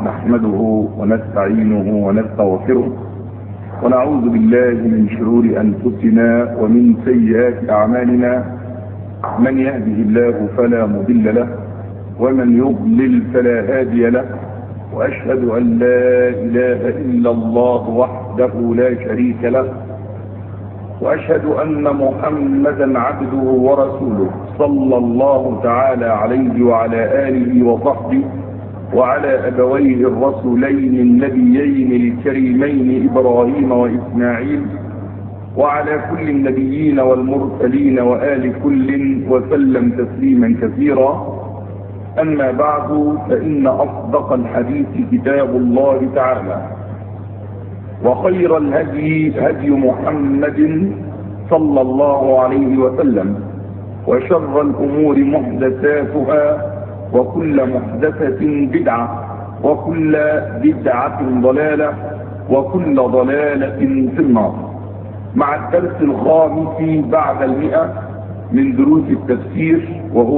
نحمده ونستعينه ونستغفره ونعوذ بالله من شرور أنفسنا ومن سيئات أعمالنا. من يهده الله فلا مضل له ومن يضلل فلا هادي له، وأشهد أن لا إله إلا الله وحده لا شريك له، وأشهد أن محمدا عبده ورسوله صلى الله تعالى عليه وعلى آله وصحبه وعلى أبويه الرسولين النبيين الكريمين إبراهيم وإسماعيل وعلى كل النبيين والمرسلين وآل كل وسلم تسليما كثيرا. أما بعد، فإن أصدق الحديث كتاب الله تعالى، وخير الهدي هدي محمد صلى الله عليه وسلم، وشر الأمور محدثاتها، وكل محدثة بدعة، وكل بدعة ضلالة، وكل ضلالة في النار. مع الدرس الخامس بعد 100 من دروس التفسير، وهو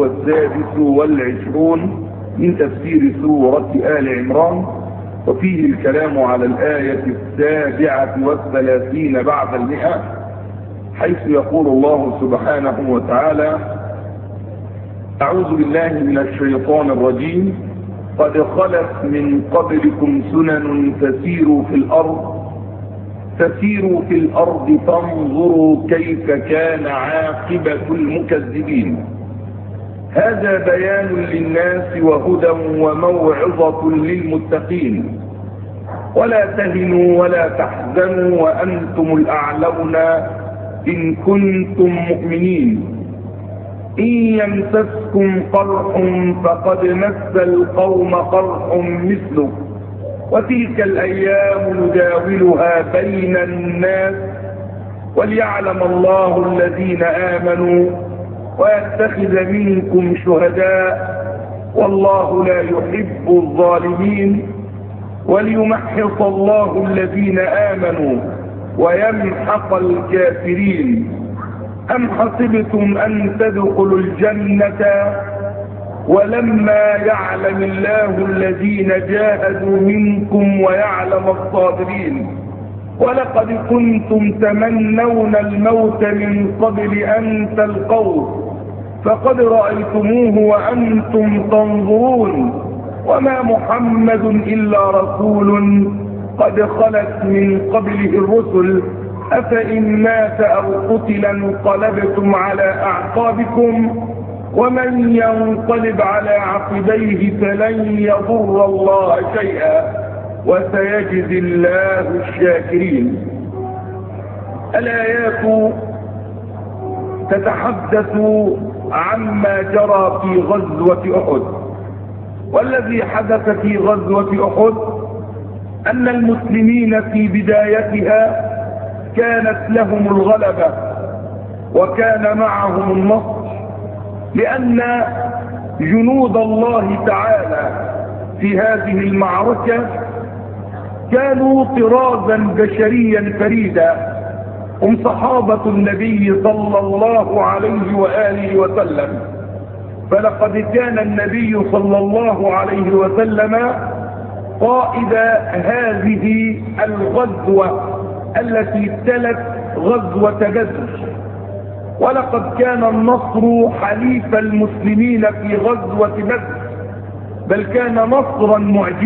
26 من تفسير سورة آل عمران، وفيه الكلام على الآية 37 بعد 100، حيث يقول الله سبحانه وتعالى: أعوذ بالله من الشيطان الرجيم. قد خلت من قبلكم سنن فسيروا في الأرض فانظروا كيف كان عاقبة المكذبين. هذا بيان للناس وهدى وموعظة للمتقين. ولا تهنوا ولا تحزنوا وأنتم الأعلون إن كنتم مؤمنين. إن يمسسكم قرح فقد مس القوم قرح مثله، وتلك الأيام نداولها بين الناس وليعلم الله الذين آمنوا ويتخذ منكم شهداء والله لا يحب الظالمين وليمحص الله الذين آمنوا ويمحق الكافرين. أم حسبتم أن تدخلوا الجنة ولما يعلم الله الذين جاهدوا منكم ويعلم الصابرين. ولقد كنتم تمنون الموت من قبل أن تلقوه فقد رأيتموه وأنتم تنظرون. وما محمد إلا رسول قد خلت من قبله الرسل أفإن مات أو قتل انقلبتم على أعقابكم ومن ينقلب على عقبيه فلن يضر الله شيئا وسيجزي الله الشاكرين. الآيات تتحدث عما جرى في غزوة أحد. والذي حدث في غزوة أحد أن المسلمين في بدايتها كانت لهم الغلبة وكان معهم النصر، لأن جنود الله تعالى في هذه المعركة كانوا طرازا بشريا فريدا، هم صحابة النبي صلى الله عليه وآله وسلم. فلقد كان النبي صلى الله عليه وسلم قائد هذه الغزوة التي تلت غزوة بدر، ولقد كان النصر حليف المسلمين في غزوة بدر، بل كان نصرا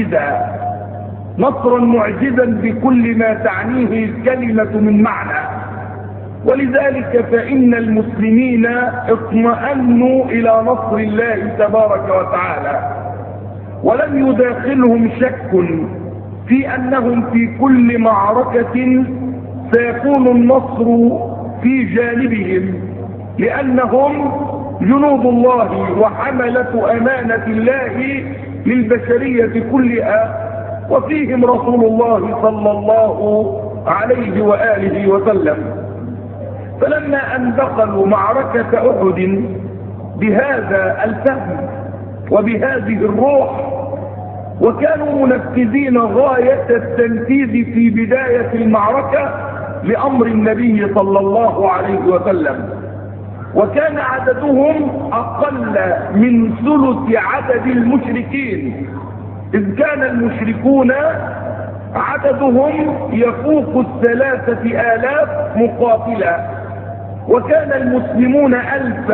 معجزا بكل ما تعنيه الكلمة من معنى. ولذلك فإن المسلمين اطمأنوا إلى نصر الله تبارك وتعالى، ولم يداخلهم شك في أنهم في كل معركة سيكون النصر في جانبهم، لأنهم جنود الله وحملة أمانة الله للبشرية كلها، وفيهم رسول الله صلى الله عليه وآله وسلم. فلما أن دخلوا معركة أحد بهذا الفهم وبهذه الروح، وكانوا منفذين غاية التنفيذ في بداية المعركة لأمر النبي صلى الله عليه وسلم، وكان عددهم أقل من ثلث عدد المشركين، إذ كان المشركون عددهم يفوق 3000 مقاتلا، وكان المسلمون 1000.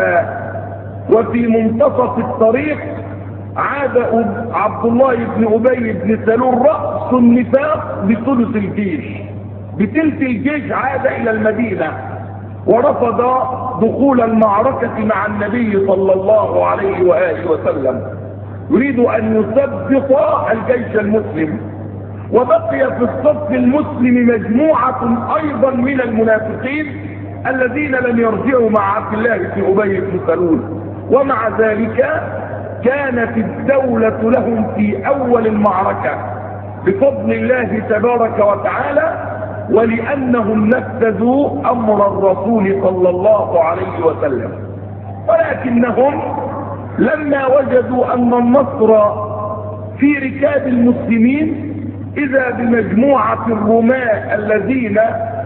وفي منتصف الطريق عاد عبد الله بن أبي بن سلول رأس النفاق بثلث الجيش، بثلث الجيش عاد إلى المدينة ورفض دخول المعركة مع النبي صلى الله عليه وآله وسلم، يريد أن يثبط الجيش المسلم. وبقي في الصف المسلم مجموعة أيضا من المنافقين الذين لم يرجعوا مع عبد الله بن أبي بن سلول، ومع ذلك كانت الدولة لهم في أول المعركة بفضل الله تبارك وتعالى، ولأنهم نفذوا أمر الرسول صلى الله عليه وسلم. ولكنهم لما وجدوا أن النصر في ركاب المسلمين إذا بمجموعة الرماة الذين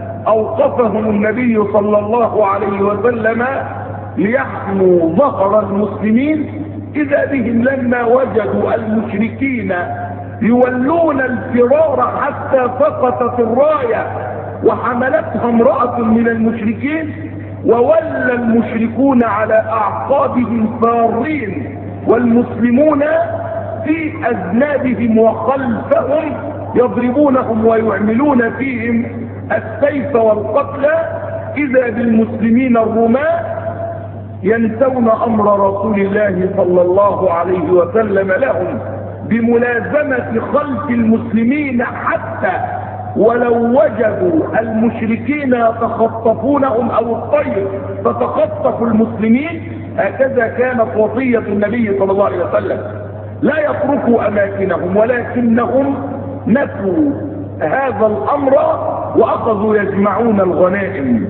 أوقفهم النبي صلى الله عليه وسلم ليحموا ظهر المسلمين، إذا بهم لما وجدوا المشركين يولون الفرار حتى سقطت الراية وحملتها امرأة من المشركين، وولى المشركون على أعقابهم فارين والمسلمون في أذنابهم وخلفهم يضربونهم ويعملون فيهم السيف والقتلى، إذا بالمسلمين الرماة ينسون أمر رسول الله صلى الله عليه وسلم لهم بملازمة خلف المسلمين، حتى ولو وجدوا المشركين يتخطفونهم أو الطير تتخطف المسلمين. هكذا كانت وصية النبي صلى الله عليه وسلم، لا يتركوا أماكنهم، ولكنهم نسوا هذا الأمر وأخذوا يجمعون الغنائم،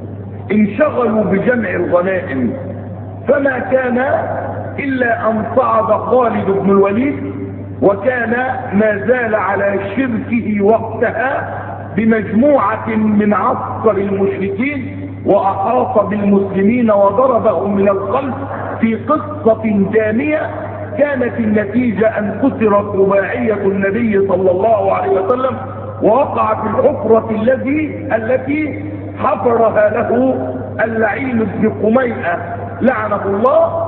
انشغلوا بجمع الغنائم. فما كان إلا أن صعد خالد بن الوليد، وكان ما زال على شركه وقتها بمجموعة من عسكر المشركين، وأحاط بالمسلمين وضربهم من الخلف في قصة دامية كانت النتيجة أن كسرت رباعية النبي صلى الله عليه وسلم، ووقع في الحفرة التي حفرها له اللعين بن قميئة لعنه الله.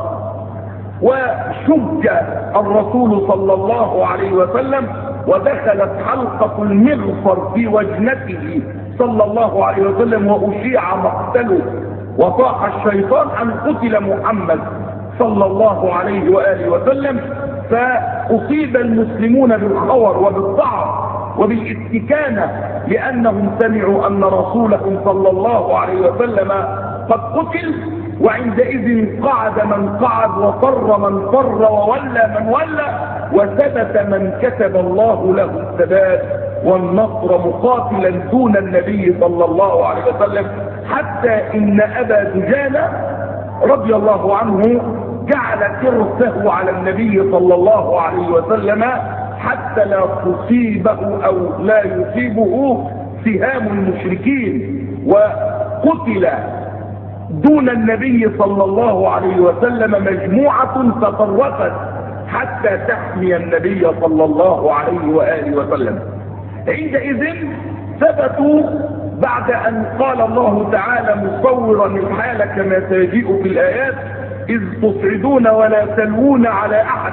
وشج الرسول صلى الله عليه وسلم، ودخلت حلقة المغفر في وجنته صلى الله عليه وسلم، وأشيع مقتله، وطاح الشيطان أن قتل محمد صلى الله عليه وآله وسلم. فأصيب المسلمون بالخور وبالضعف وبالاستكانة، لأنهم سمعوا أن رسولهم صلى الله عليه وسلم قد قتل. وعندئذ قعد من قعد، وفر من فر، وولى من ولى، وثبت من كتب الله له الثبات والنصر مقاتلا دون النبي صلى الله عليه وسلم، حتى إن أبا دجانة رضي الله عنه جعل كرسه على النبي صلى الله عليه وسلم حتى لا تصيبه أو لا يصيبه سهام المشركين، وقتل دون النبي صلى الله عليه وسلم مجموعة تطرفت حتى تحمي النبي صلى الله عليه وآله وسلم. عندئذ ثبتوا بعد أن قال الله تعالى مصورا الحال كما سيجيء في الآيات: إذ تصعدون ولا تلوون على أحد،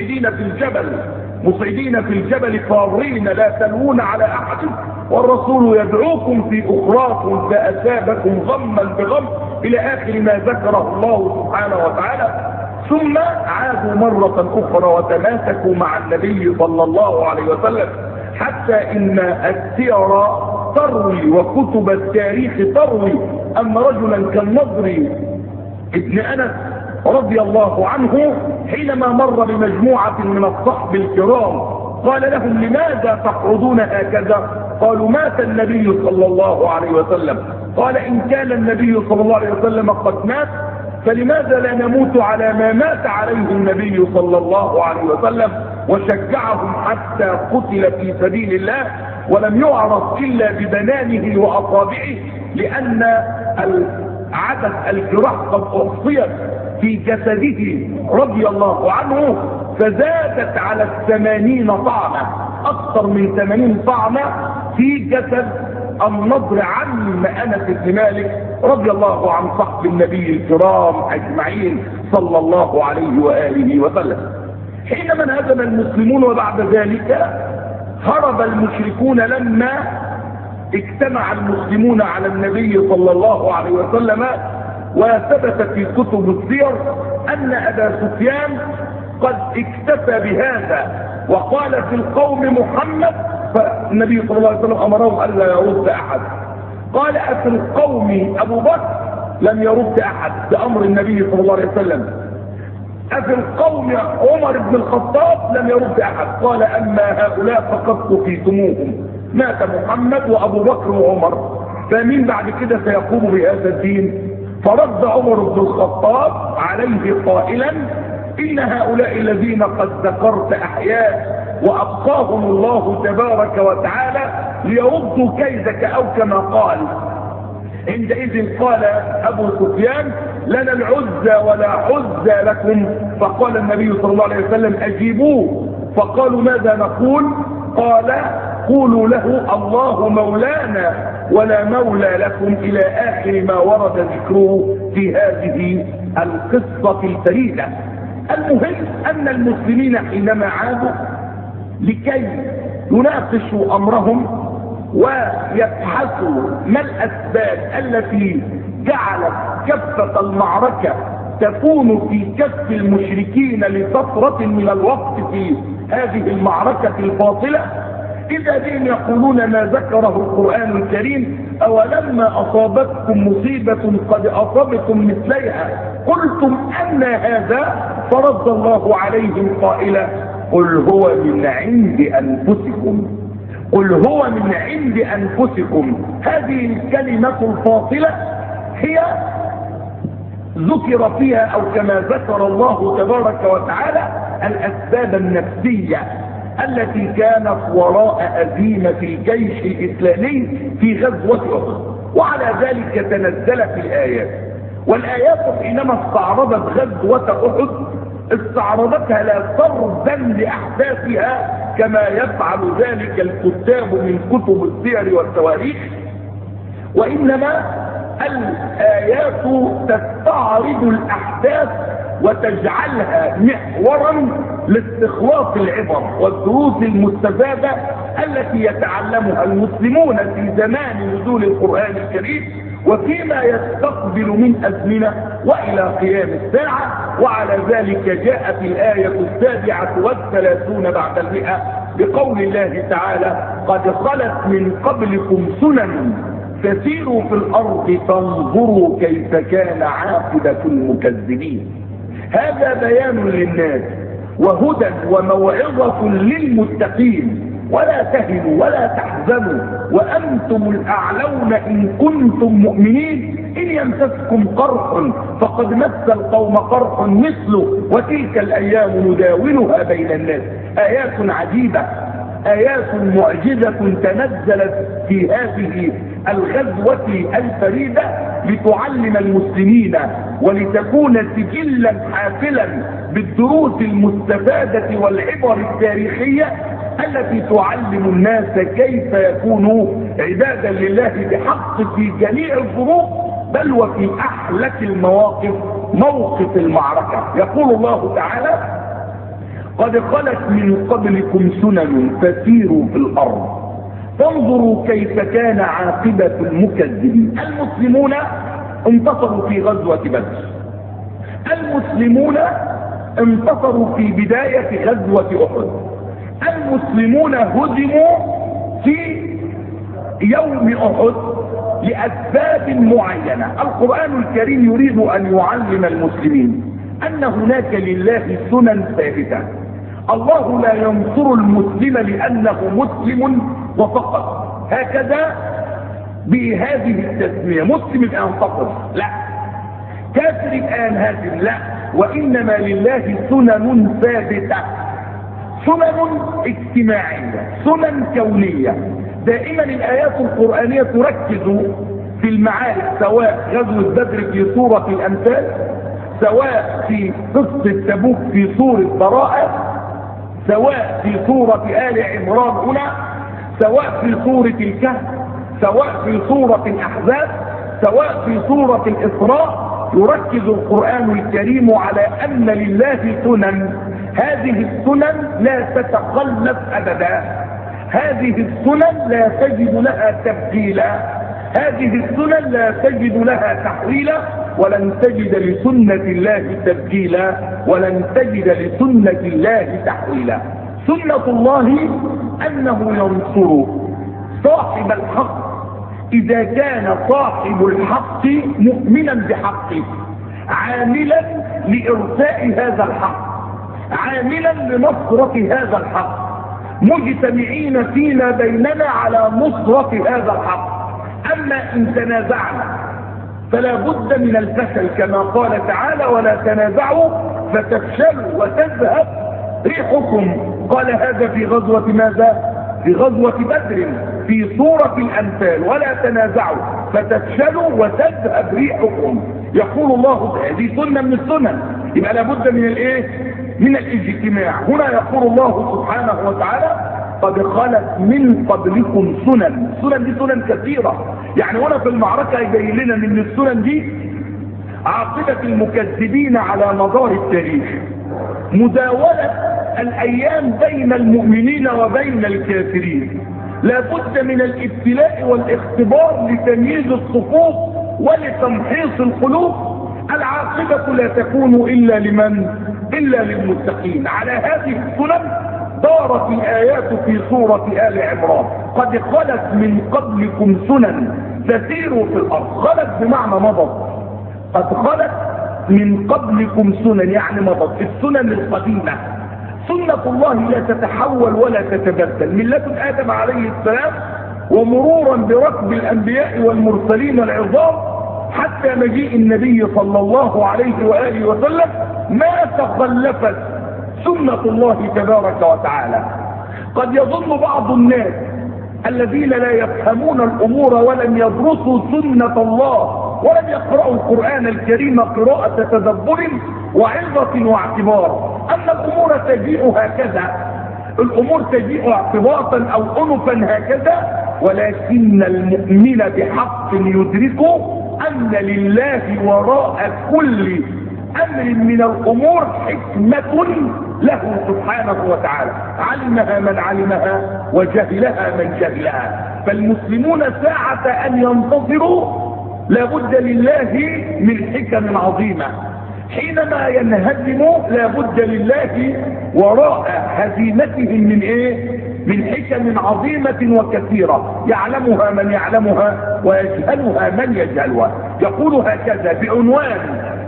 مصعدين في الجبل فارين لا تلوون على أحد، والرسول يدعوكم في أخراكم فأثابكم غما بغم، إلى آخر ما ذكره الله سبحانه وتعالى. ثم عادوا مرة أخرى وتماسكوا مع النبي صلى الله عليه وسلم، حتى إن السير تروي وكتب التاريخ تروي أن رجلا كالنضر ابن أنس رضي الله عنه حينما مر بمجموعة من الصحب الكرام قال لهم: لماذا تقعدون هكذا؟ قالوا: مات النبي صلى الله عليه وسلم. قال: إن كان النبي صلى الله عليه وسلم قد مات، فلماذا لا نموت على ما مات عليه النبي صلى الله عليه وسلم؟ وشجعهم حتى قتل في سبيل الله، ولم يعرف إلا ببنانه وأصابعه، لأن عدد الجراح قد أحصيت في جسده رضي الله عنه. فزادت على 80 طعنة، أكثر من 80 طعنة في جسد النضر عم أنس بن مالك رضي الله عن صحب النبي الكرام أجمعين صلى الله عليه وآله وسلم. حينما انهزم المسلمون وبعد ذلك هرب المشركون لما اجتمع المسلمون على النبي صلى الله عليه وسلم، وثبت في كتب السير أن أبا سفيان قد اكتفى بهذا وقال في القوم محمد، فالنبي صلى الله عليه وسلم أمرهم ألا يرد أحد. قال في القوم أبو بكر لم يرد أحد بأمر النبي صلى الله عليه وسلم. في القوم عمر بن الخطاب لم يرد أحد. قال أما هؤلاء فقد قتلتموهم، مات محمد وأبو بكر وعمر، فمن بعد كده سيقوم بهذا الدين؟ فرد عمر بن الخطاب عليه قائلا إن هؤلاء الذين قد ذكرت أحياء وأبقاهم الله تبارك وتعالى ليردوا كيدك، أو كما قال. عندئذ قال أبو سفيان لنا العزى ولا عزى لكم، فقال النبي صلى الله عليه وسلم أجيبوه. فقالوا ماذا نقول؟ قال قولوا له الله مولانا ولا مولى لكم، إلى آخر ما ورد ذكره في هذه القصة الفريدة. المهم أن المسلمين حينما عادوا لكي يناقشوا أمرهم ويبحثوا ما الأسباب التي جعلت كفة المعركة تكون في كف المشركين لفترة من الوقت في هذه المعركة الفاصلة، إذا بهم يقولون ما ذكره القرآن الكريم أولما أصابتكم مصيبة قد أصابتم مثليها قلتم أن هذا، فرد الله عليهم قائلا قل هو من عند أنفسكم، قل هو من عند أنفسكم. هذه الكلمة الفاصلة هي ذكر فيها أو كما ذكر الله تبارك وتعالى الأسباب النفسية التي كانت وراء أزيمة الجيش الإسلامي في غزوة أحد، وعلى ذلك تنزلت الآيات. والآيات حينما استعرضت غزوة أحد استعرضتها لا سردا لأحداثها كما يفعل ذلك الكتاب من كتب السير والتواريخ، وإنما الآيات تستعرض الأحداث وتجعلها محورا لاستخلاص العبر والدروس المستفادة التي يتعلمها المسلمون في زمان نزول القرآن الكريم وفيما يستقبل من أزمنة وإلى قيام الساعة. وعلى ذلك جاءت الآية 37 بعد 100 بقول الله تعالى قد خلت من قبلكم سنن فسيروا في الأرض فانظروا كيف كان عاقبة المكذبين. هذا بيان للناس وهدى وموعظة للمتقين. ولا تهنوا ولا تحزنوا وأنتم الأعلون إن كنتم مؤمنين إن يمسسكم قرح فقد مس القوم قرح مثله وتلك الأيام نداولها بين الناس. آيات عجيبة، آيات معجزة تنزلت في هذه الغزوة الفريدة لتعلم المسلمين ولتكون سجلا حافلا بالدروس المستفادة والعبر التاريخية التي تعلم الناس كيف يكونوا عبادا لله بحق في جميع الظروف، بل وفي أحلك المواقف موقف المعركة. يقول الله تعالى قد خلت من قبلكم سنن فسيروا في الأرض فانظروا كيف كان عاقبة المكذبين. المسلمون انتصروا في غزوة بدر، المسلمون انتصروا في بداية غزوة أحد، المسلمون هزموا في يوم أحد لأسباب معينة. القرآن الكريم يريد أن يعلم المسلمين أن هناك لله سنن ثابتة. الله لا ينصر المسلم لأنه مسلم وفقط هكذا بهذه التسمية، مسلم الآن فقط لا، كافر الآن هازم لا، وإنما لله سنن ثابتة، سنن اجتماعية، سنن كونية. دائما الآيات القرآنية تركز في المعارك، سواء غزوة بدر في سورة الأنفال، سواء في قصة تبوك في سورة براءة، سواء في سورة آل عمران هنا، سواء في سورة الكهف، سواء في سورة الأحزاب، سواء في سورة الإسراء، يركز القرآن الكريم على أن لله سنن. هذه السنن لا تتخلف أبدا، هذه السنن لا تجد لها تبديلا، هذه السنن لا تجد لها تحويلا، ولن تجد لسنة الله تبديلا، ولن تجد لسنة الله تحويلا. سنة الله أنه ينصر صاحب الحق إذا كان صاحب الحق مؤمنا بحقه، عاملا لإرساء هذا الحق، عاملا لنصرة هذا الحق، مجتمعين فيما بيننا على نصرة هذا الحق. أما إن تنازعنا فلا بد من الفشل، كما قال تعالى: ولا تنازعوا فتفشلوا وتذهب ريحكم. قال هذا في غزوة ماذا؟ في غزوة بدر في سورة الأنفال: ولا تنازعوا فتفشلوا وتذهب ريحكم. يقول الله هذه سنة من السنن، يبقى لابد من الايه؟ من الاجتماع. هنا يقول الله سبحانه وتعالى: قد خلت من قبلكم سنن. السنن دي سنن كثيرة، يعني هنا في المعركة يبين لنا من السنن دي عاقبة المكذبين على مدار التاريخ، مداولة الأيام بين المؤمنين وبين الكافرين. لا بد من الابتلاء والاختبار لتمييز الصفوف ولتمحيص القلوب. العاقبة لا تكون إلا لمن؟ إلا للمتقين. على هذه السنن دارت الآيات في سورة آل عمران: قد خلت من قبلكم سنن تسيروا في الأرض. خلت بمعنى مضت، قد خلت من قبلكم سنن يعني مضت. السنن القديمة سنة الله لا تتحول ولا تتبدل من لدن آدم عليه السلام، ومرورا بركب الأنبياء والمرسلين العظام حتى مجيء النبي صلى الله عليه وآله وسلم، ما تخلفت سنة الله تبارك وتعالى. قد يظن بعض الناس الذين لا يفهمون الأمور ولم يدرسوا سنة الله ولم يقرأوا القرآن الكريم قراءة تدبر وعظة واعتبار أن الأمور تجيء هكذا، الأمور تجيء اعتباطا أو أنفا هكذا، ولكن المؤمن بحق يدرك أن لله وراء كل أمر من الأمور حكمة له سبحانه وتعالى، علمها من علمها وجهلها من جهلها. فالمسلمون ساعة أن ينتصروا لابد لله من حكم عظيمة، حينما ينهزموا لابد لله وراء هزيمتهم من ايه؟ من حكم عظيمة وكثيرة يعلمها من يعلمها ويجهلها من يجهلها. يقول هكذا بعنوان،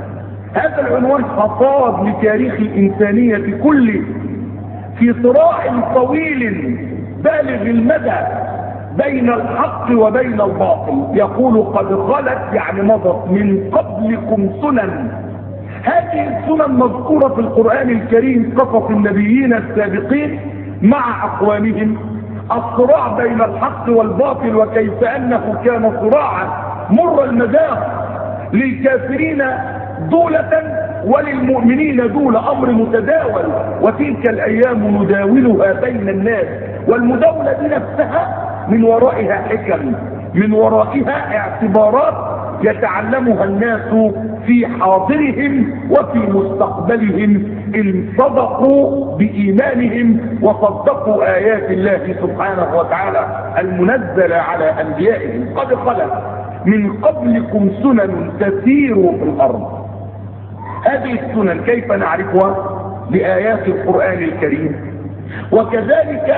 هذا العنوان خطاب لتاريخ الإنسانية كله في صراع طويل بالغ المدى بين الحق وبين الباطل. يقول: قد خلت يعني مضت من قبلكم سنن. هذه السنن مذكورة في القرآن الكريم، قصص النبيين السابقين مع أقوامهم، الصراع بين الحق والباطل، وكيف أنه كان صراعا مر المذاق، للكافرين دولة وللمؤمنين دولة، أمر متداول. وتلك الأيام نداولها بين الناس، والمداولة دي نفسها من ورائها حكم، من ورائها اعتبارات يتعلمها الناس في حاضرهم وفي مستقبلهم إن صدقوا بإيمانهم وصدقوا آيات الله سبحانه وتعالى المنزلة على أنبيائهم. قد خلت من قبلكم سنن تسيروا في الأرض. هذه السنن كيف نعرفها؟ بآيات القرآن الكريم، وكذلك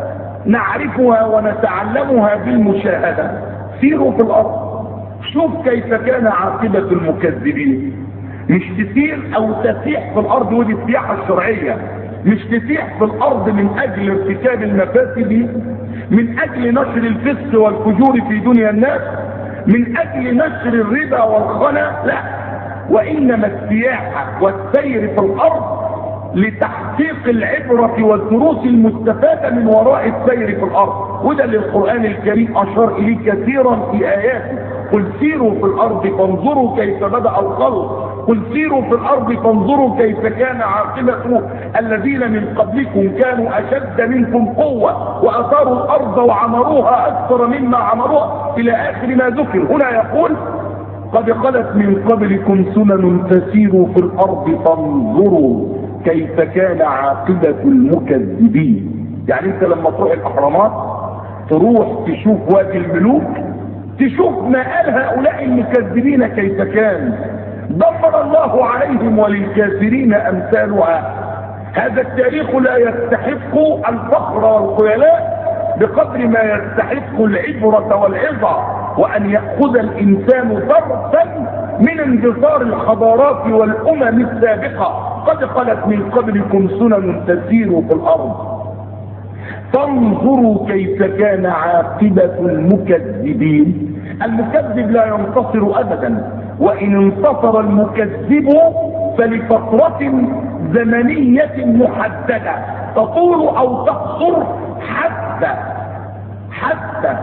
نعرفها ونتعلمها بالمشاهدة. سيروا في الأرض، شوف كيف كان عاقبة المكذبين. مش تسير أو تسيح في الأرض، ودي السياحة الشرعية، مش تسيح في الأرض من أجل ارتكاب المفاسد، من أجل نشر الفسق والفجور في دنيا الناس، من أجل نشر الربا والخنا، لا، وإنما السياحة والسير في الأرض لتحقيق العبرة والدروس المستفادة من وراء السير في الأرض. وده اللي القرآن الكريم أشار إليه كثيرا في آياته: قل سيروا في الأرض فانظروا كيف بدأ الخلق قل سيروا في الارض فانظروا كيف كان عاقبة الذين من قبلكم كانوا اشد منكم قوة واثاروا الارض وعمروها اكثر مما عمروها الى اخر ما ذكر. هنا يقول قد خلت من قبلكم سنن فسيروا في الارض فانظروا كيف كان عاقبة المكذبين. يعني انت لما تروح الاهرامات تروح تشوف وادي الملوك، تشوف ما قال هؤلاء المكذبين كيف كان، دمر الله عليهم وللكافرين امثالها. هذا التاريخ لا يستحق الفخر والخيلاء بقدر ما يستحق العبرة والعظة، وان يأخذ الانسان درسا من اندثار الحضارات والامم السابقة. قد خلت من قبلكم سنن تسير في الارض فانظروا كيف كان عاقبة المكذبين. المكذب لا ينتصر ابدا، وان انتصر المكذب فلفترة زمنية محددة تطول او تقصر حتى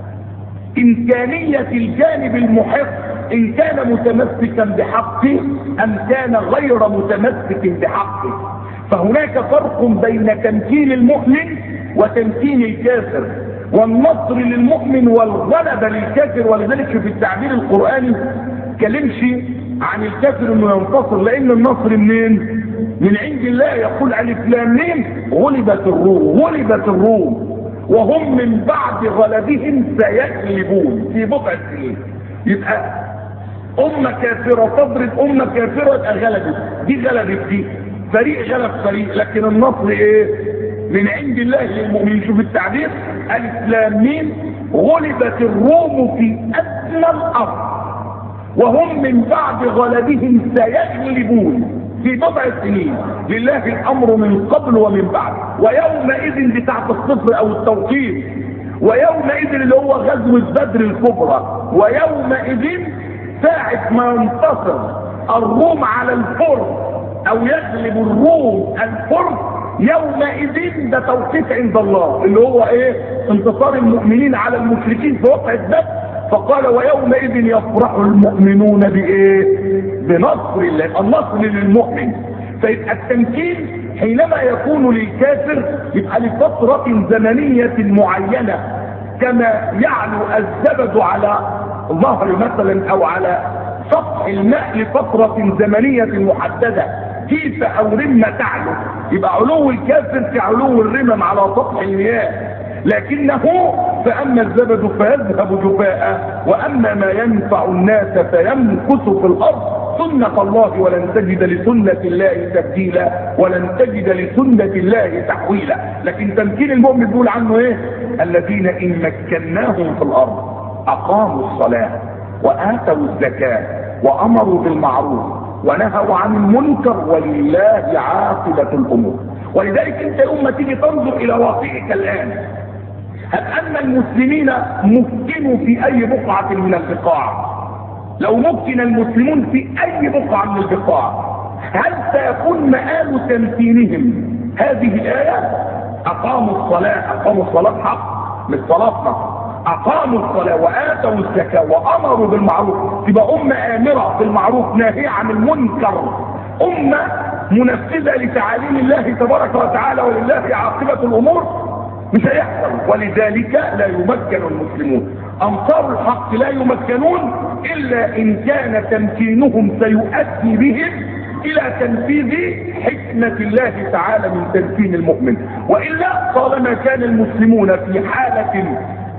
امكانية الجانب المحق ان كان متمسكا بحقه ام كان غير متمسك بحقه. فهناك فرق بين تمكين المؤمن وتمكين الكافر، والنصر للمؤمن والغلبة للكافر. ولذلك في التعبير القرآني كلمش عن الكافر انه ينتصر، لان النصر منين؟ من عند الله. يقول الف لام ميم غلبت الروم وهم من بعد غلبهم سيغلبون في بضع سنين. يبقى امة كافرة تضرب امة كافرة غلبت دي، غلبت دي، فريق غلب فريق، لكن النصر ايه؟ من عند الله للمؤمنين. شوف التعبير الف لام ميم غلبت الروم في ادنى الارض وهم من بعد غلبهم سيغلبون في بضع سنين. لله الامر من قبل ومن بعد. ويومئذ بتاعت الصفر او التوقيت، ويومئذ اللي هو غزوة بدر الكبرى، ويومئذ ساعة ما ينتصر الروم على الفرس او يغلب الروم الفرس، يومئذ ده توقيت عند الله اللي هو ايه؟ انتصار المؤمنين على المشركين في وقعة بدر. فقال ويومئذ يفرح المؤمنون بايه؟ بنصر الله. النصر للمؤمن. فيبقى التمكين حينما يكون للكافر يبقى لفترة زمنية معينة، كما يعلو الزبد على ظهر مثلا او على سطح الماء لفترة زمنية محددة، كيف او رمة تعلو. يبقى علو الكافر كعلو الرمم على سطح المياه، لكنه فأما الزبد فيذهب جفاء وأما ما ينفع الناس فيمكث في الأرض سنة الله ولن تجد لسنة الله تبديلا ولن تجد لسنة الله تحويلا. لكن تمكين المؤمن بيقول عنه ايه؟ الذين إن مكناهم في الأرض أقاموا الصلاة وآتوا الزكاة وأمروا بالمعروف ونهوا عن المنكر ولله عاقبة الأمور. ولذلك انت يوم ما تيجي تنظر إلى واقعك الآن، هل أن المسلمين مكنوا في أي بقعة من البقاع؟ لو مكن المسلمون في أي بقعة من البقاع، هل سيكون مآل تمكينهم هذه الآية؟ أقاموا الصلاة حق مش صلاتنا، أقاموا الصلاة وآتوا الزكاة وأمروا بالمعروف. تبقى أمة آمرة بالمعروف ناهية عن المنكر، أمة منفذة لتعاليم الله تبارك وتعالى ولله عاقبة الأمور. مش هيحصل. ولذلك لا يمكن المسلمون، أنصار الحق لا يمكنون إلا إن كان تمكينهم سيؤدي بهم إلى تنفيذ حكمة الله تعالى من تمكين المؤمن. وإلا طالما كان المسلمون في حالة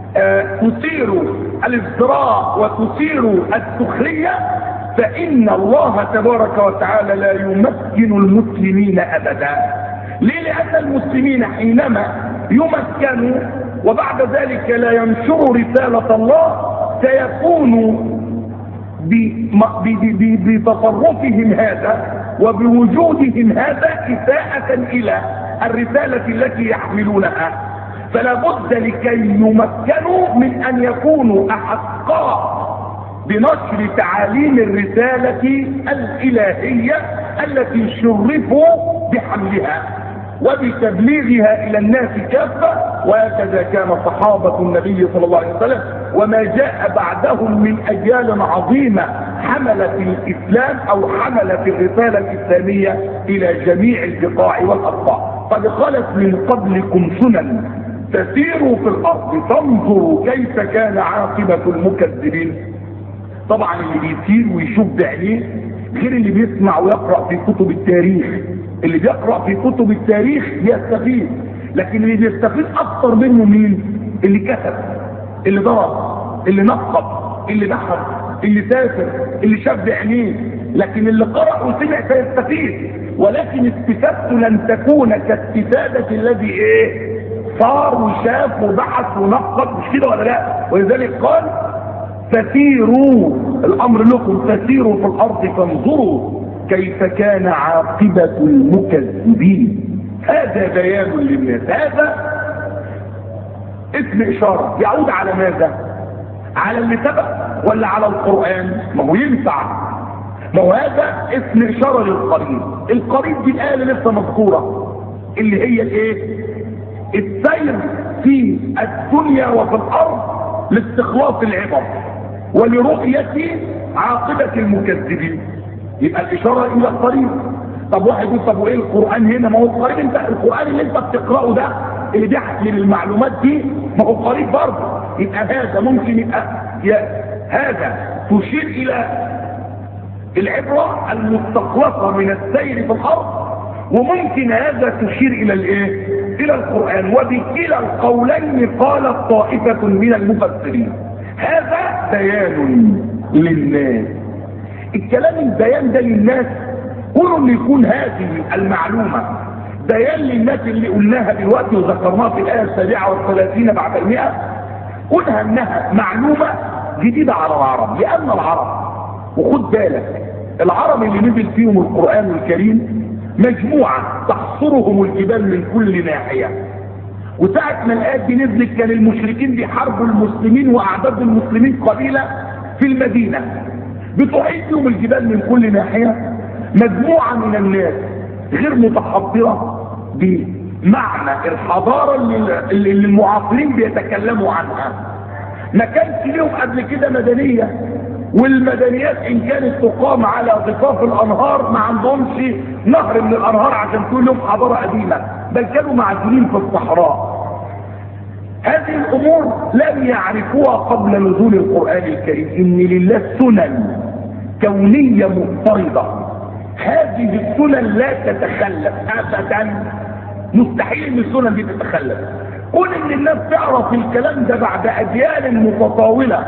تثير الازدراء وتثير السخرية، فإن الله تبارك وتعالى لا يمكن المسلمين أبدا. ليه؟ لأن المسلمين حينما يمكنوا وبعد ذلك لا ينشروا رسالة الله سيكون بتصرفهم هذا وبوجودهم هذا إساءة إلى الرسالة التي يحملونها. فلا بد لكي يمكنوا من أن يكونوا أحقاء بنشر تعاليم الرسالة الإلهية التي شرفوا بحملها وبتبليغها إلى الناس كافة. وهكذا كان صحابة النبي صلى الله عليه وسلم وما جاء بعدهم من أجيال عظيمة حملت الإسلام أو حملت الرسالة الإسلامية إلى جميع البقاع والأقطار. قد خلت من قبلكم سنن تسيروا في الأرض تنظروا كيف كان عاقبة المكذبين. طبعا اللي بيسير ويشوف بعينيه غير اللي بيسمع ويقرأ في كتب التاريخ. اللي بيقرأ في كتب التاريخ يستفيد، لكن اللي بيستفيد أكثر منه مين؟ اللي كتب، اللي ضرب، اللي نقب، اللي بحث، اللي سافر، اللي شاف بعينيه. لكن اللي قرأ وسمع سيستفيد، ولكن استفادته لن تكون كاستفادة الذي صار وشاف وبحث ونقب، مش كده ولا لا؟ ولذلك قال تسيروا، الامر لكم تسيروا في الارض فانظروا كيف كان عاقبة المكذبين. هذا بيان للناس. هذا اسم اشارة يعود على ماذا؟ على اللي سبق ولا على القرآن؟ ما هو ينفع، ما هو هذا اسم اشارة للقريب. القريب دي الآية اللي لسه مذكورة اللي هي السير في الدنيا وفي الارض لاستخلاص العبر ولرؤية عاقبة المكذبين. يبقى الاشارة الى القريب. طب واحد يقول طب وايه القرآن هنا؟ ما هو القريب انت القرآن اللي انت بتقرأه ده اللي بيحكي للمعلومات دي ما هو قريب برضه. يبقى هذا ممكن يبقى هذا تشير الى العبرة المستخلصة من السير في الارض، وممكن هذا تشير الى الى القرآن. وبكلا القولين قالت طائفة من المفسرين. هذا بيان للناس. الكلام البيان ده للناس قولوا ان يكون هذه المعلومة بيان للناس اللي قلناها دلوقتي وذكرناها في الآية 37 بعد 100. قلها انها معلومة جديدة على العرب، لان العرب، وخد بالك العرب اللي نزل فيهم القرآن الكريم مجموعة تحصرهم الجبال من كل ناحية. وساعة ما الآيات دي نزلت كان المشركين بيحاربوا المسلمين وأعداد المسلمين قليلة في المدينة، بتحيط لهم الجبال من كل ناحية. مجموعة من الناس غير متحضرة بمعنى الحضارة اللي المعاصرين بيتكلموا عنها. ما كانش لهم قبل كده مدنية، والمدنيات ان كانت تقام على ضفاف الانهار ما عندهمش نهر من الانهار عشان تقول لهم حضارة قديمة، بل كانوا معزولين في الصحراء. هذه الامور لم يعرفوها قبل نزول القرآن الكريم. ان لله سنن كونية مضطردة، هذه السنن لا تتخلف ابدا، مستحيل ان السنن دي تتخلف. قل ان الناس تعرف الكلام ده بعد اجيال متطاولة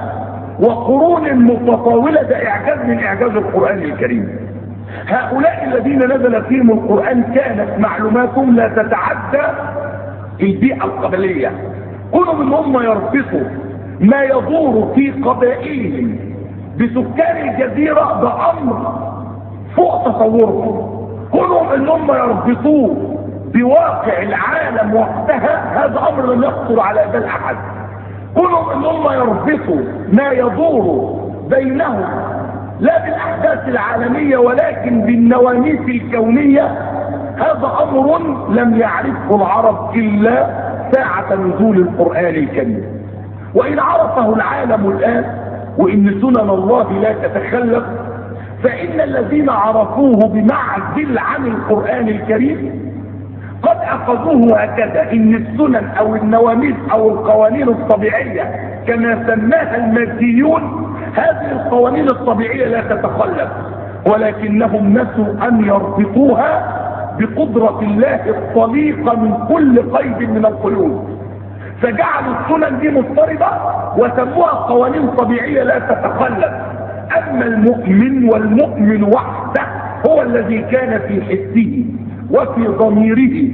وقرون متطاولة، ده اعجاز من اعجاز القرآن الكريم. هؤلاء الذين نزل فيهم القرآن كانت معلوماتهم لا تتعدى البيئة القبلية. كلهم ان هم يربطوا ما يدور في قبائلهم بسكان الجزيرة ده امر فوق تصورهم. كلهم ان هم يربطوه بواقع العالم وقتها، هذا امر لم يخطر على بال احد. كلهم ان هم يربطوا ما يدور بينهم لا بالاحداث العالمية ولكن بالنواميس الكونية، هذا امر لم يعرفه العرب الا ساعة نزول القرآن الكريم. وان عرفه العالم الان وان سنن الله لا تتخلف، فان الذين عرفوه بمعزل عن القرآن الكريم قد اخذوه هكذا، ان السنن او النواميس او القوانين الطبيعية كما سماها الماديون، هذه القوانين الطبيعية لا تتخلف، ولكنهم نسوا ان يربطوها بقدرة الله الطليقة من كل قيد من القيود، فجعلوا السنن دي مضطردة وسموها قوانين طبيعية لا تتخلف. اما المؤمن والمؤمن وحده هو الذي كان في حسه وفي ضميره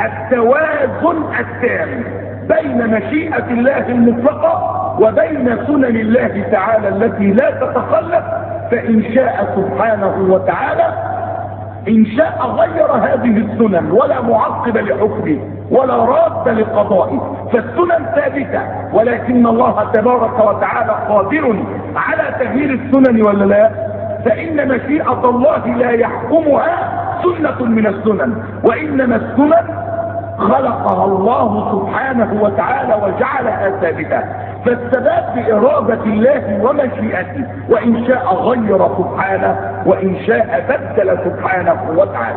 التوازن التام بين مشيئة الله المطلقة وبين سنن الله تعالى التي لا تتخلف. فإن شاء سبحانه وتعالى إن شاء غير هذه السنن ولا معقب لحكمه ولا راد لقضائه، فالسنن ثابتة، ولكن الله تبارك وتعالى قادر على تغيير السنن ولا لا؟ فإن مشيئة الله لا يحكمها سنة من السنن، وإنما السنن خلقها الله سبحانه وتعالى وجعلها ثابتة. فالثبات بإرادة الله ومشيئته، وإن شاء غير سبحانه وإن شاء بدل سبحانه وتعالى.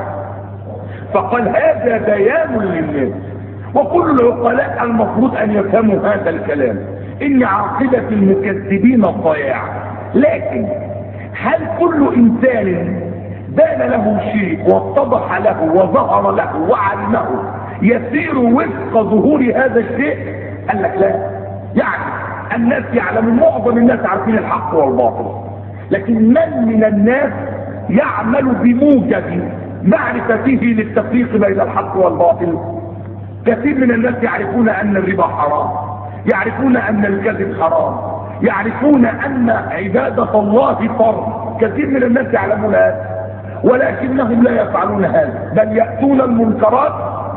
فقال هذا بيان للناس، وكل العقلاء المفروض أن يفهموا هذا الكلام، إن عاقبة المكذبين الضياع. لكن هل كل إنسان بان له شيء واتضح له وظهر له وعلمه يسير وفق ظهور هذا الشيء؟ قال لك لا. يعني الناس يعلمون، معظم الناس عارفين الحق والباطل، لكن من الناس يعمل بموجب معرفته للتفريق بين الحق والباطل؟ كثير من الناس يعرفون ان الربا حرام، يعرفون ان الكذب حرام، يعرفون ان عبادة الله فرض. كثير من الناس يعلمون هذا، ولكنهم لا يفعلون هذا، بل يأتون المنكرات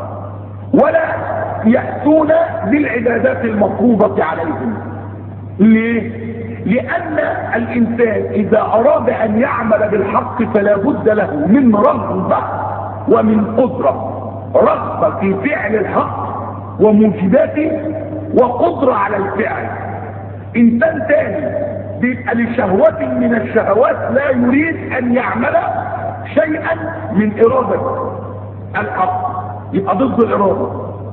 ولا يأتون بالعبادات المفروضة عليهم. ليه؟ لأن الإنسان إذا أراد أن يعمل بالحق فلا بد له من رغبة ومن قدرة، رغبة في فعل الحق وموجباته، وقدرة على الفعل. إنسان تاني بيبقى لشهوة من الشهوات لا يريد أن يعمل شيئا من إرادة الحق، يبقى ضد الإرادة.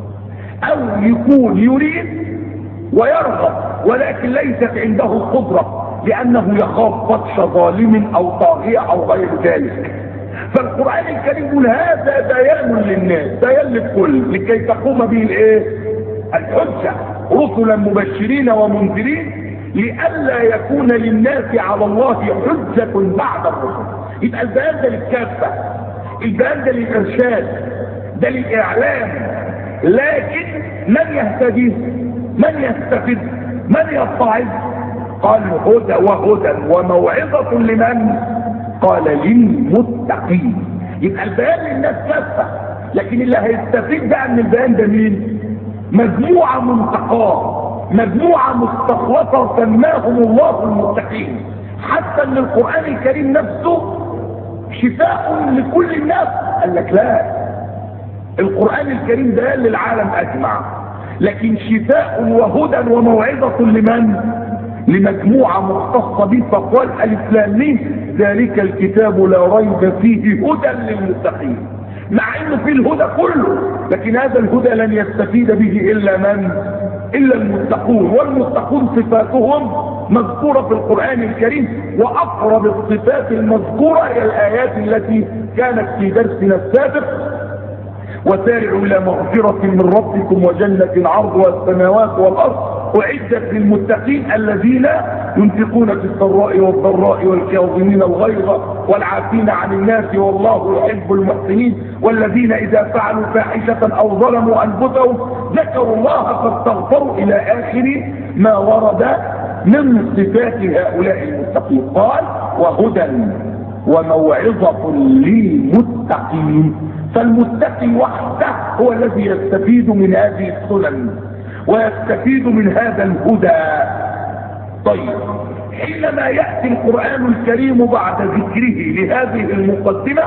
أو يكون يريد ويرغب ولكن ليست عنده القدرة لأنه يخاف بطش ظالم أو طاغية أو غير ذلك. فالقرآن الكريم يقول هذا بيان للناس، بيان للكل، لكي تقوم به الايه؟ الحجة، رسلا مبشرين ومنذرين لئلا يكون للناس على الله حجة بعد الرسل. يبقى البيان ده للكافة، البيان ده للإرشاد، ده للإعلام. لكن من يهتدي؟ من يستفد؟ من يتعظ؟ قال هدى وهدى وموعظة لمن؟ قال للمتقين. يبقى البيان للناس كافة، لكن اللي هيستفيد بقى من البيان ده مين؟ مجموعة منتقاه، مجموعة مستخلصة سماهم الله المتقين. حتى ان القرآن الكريم نفسه شفاء لكل الناس. قال لك لا، القرآن الكريم بيان للعالم اجمع، لكن شفاء وهدى وموعظة لمن؟ لمجموعة مختصة به. فقال ألف لام ميم ذلك الكتاب لا ريب فيه هدى للمتقين، مع انه فيه الهدى كله، لكن هذا الهدى لن يستفيد به الا من؟ الا المتقون. والمتقون صفاتهم مذكورة في القرآن الكريم، واقرب الصفات المذكورة الى الايات التي كانت في درسنا السابق: وسارعوا الى مغفرة من ربكم وجنة عرضها السماوات والارض اعدت للمتقين الذين ينفقون في السراء والضراء والكاظمين الغيظ والعافين عن الناس والله يحب المحسنين والذين اذا فعلوا فاحشة او ظلموا انفسهم ذكروا الله فاستغفروا الى اخر ما ورد من صفات هؤلاء المتقين. قال وهدى وموعظة للمتقين. فالمتقي وحده هو الذي يستفيد من هذه السنن ويستفيد من هذا الهدى. طيب، حينما يأتي القرآن الكريم بعد ذكره لهذه المقدمة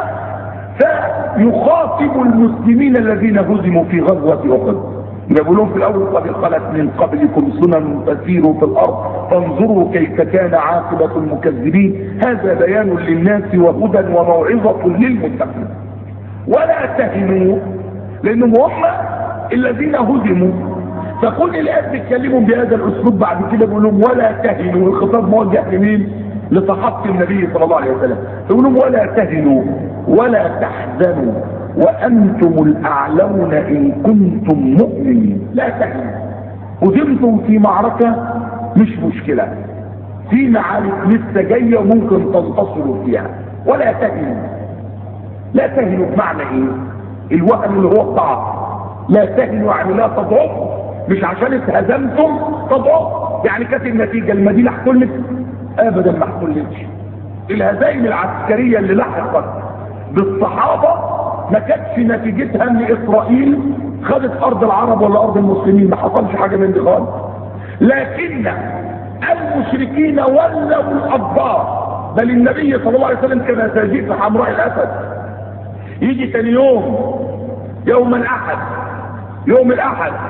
فيخاطب المسلمين الذين هزموا في غزوة أحد، يقولون في الأول قد خلت من قبلكم سنن تسيروا في الأرض فانظروا كيف كان عاقبة المكذبين. هذا بيان للناس وهدى وموعظة للمتقين. ولا تهنوا، لأنهم هم الذين هزموا، فكل الآيات بيتكلموا بهذا الأسلوب. بعد كده بيقول لهم ولا تهنوا، الخطاب موجه لمين؟ لصحابة النبي صلى الله عليه وسلم. يقول لهم ولا تهنوا ولا تحزنوا وأنتم الأعلون إن كنتم مؤمنين. لا تهنوا. هزمتم في معركة مش مشكلة، في معارك لسه جاية وممكن تنتصروا فيها. ولا تهنوا. لا تهنوا بمعنى ايه؟ الوهن اللي هو الضعف. لا تهنوا يعني لا تضعفوا، مش عشان اتهزمتم تضعفوا. يعني كانت النتيجة المدينة احتلت؟ ابدا ما احتلتش. الهزائم العسكرية اللي لحقت بالصحابة ما كانتش نتيجتها ان اسرائيل خدت ارض العرب ولا ارض المسلمين، ما حصلش حاجة من دي خالص. لكن المشركين ولوا الادبار، بل النبي صلى الله عليه وسلم كان ساجد في حمراء الاسد. يجي تاني يوم، يوم الاحد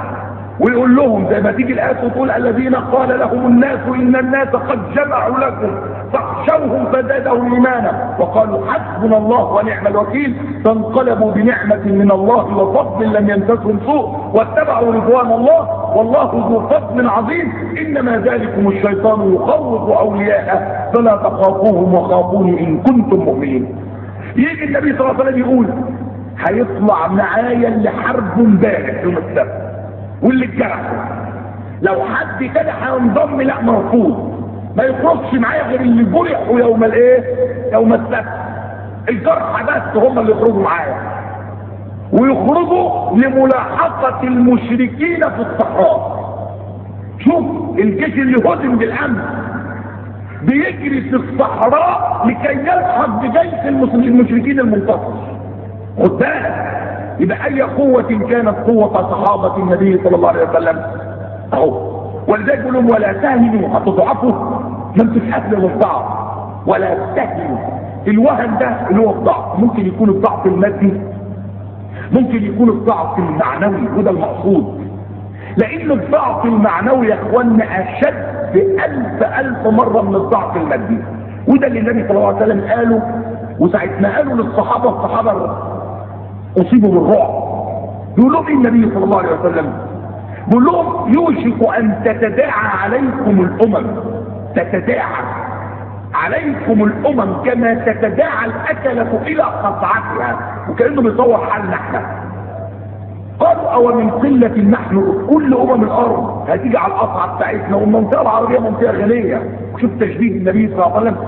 ويقول لهم زي ما تيجي الآيات وتقول الذين قال لهم الناس إن الناس قد جمعوا لكم فاخشوهم فزادهم إيمانا وقالوا حسبنا الله ونعم الوكيل فانقلبوا بنعمة من الله وفضل لم يمسسهم سوء واتبعوا رضوان الله والله ذو فضل عظيم إنما ذلكم الشيطان يخوف أولياءه فلا تخافوهم وخافوني إن كنتم مؤمنين. يجي النبي صلى الله عليه وسلم يقول هيطلع معايا اللي حرب امبارح يوم السبت واللي اتجرحوا، لو حد كده هينضم لا مرفوض، ما يخرجش معايا غير اللي جرحوا يوم الايه؟ يوم السبت. الجرحى بس هم اللي يخرجوا معايا، ويخرجوا لملاحقة المشركين في الصحراء. شوف الجيش اللي هزم بالامس بيجري في الصحراء لكي يلحق بجيش المشركين المنتصر. خد بالك، يبقى اي قوة كانت قوة صحابة النبي صلى الله عليه وسلم اهو. ولذلك يقول لهم ولا تهنوا هتضعفوا، ما انتوش حاسين بالضعف ولا تهنوا. الوهن ده اللي هو الضعف، ممكن يكون الضعف المادي، ممكن يكون الضعف المعنوي، وده المقصود. لان الضعف المعنوي يا اخوانا اشد بألف مرة من الضعف المادي، وده اللي النبي صلى الله عليه وسلم قاله. وساعة ما قالوا للصحابة، الصحابة اصيبوا بالرعب. يقول لهم النبي صلى الله عليه وسلم يقول لهم يوشك ان تتداعى عليكم الامم، تتداعى عليكم الامم كما تتداعى الاكلة الى قطعتها، وكأنه بيصور حالنا احنا. قالوا او من قلة نحن، كل الارض هتيجي على القطعة بتاعتنا، والمنطقة العربية منطقة غنية. وشوف تشبيه النبي صلى الله عليه وسلم،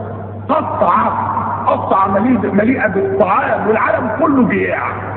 قطعة مليئة بالطعام والعالم كله جياع.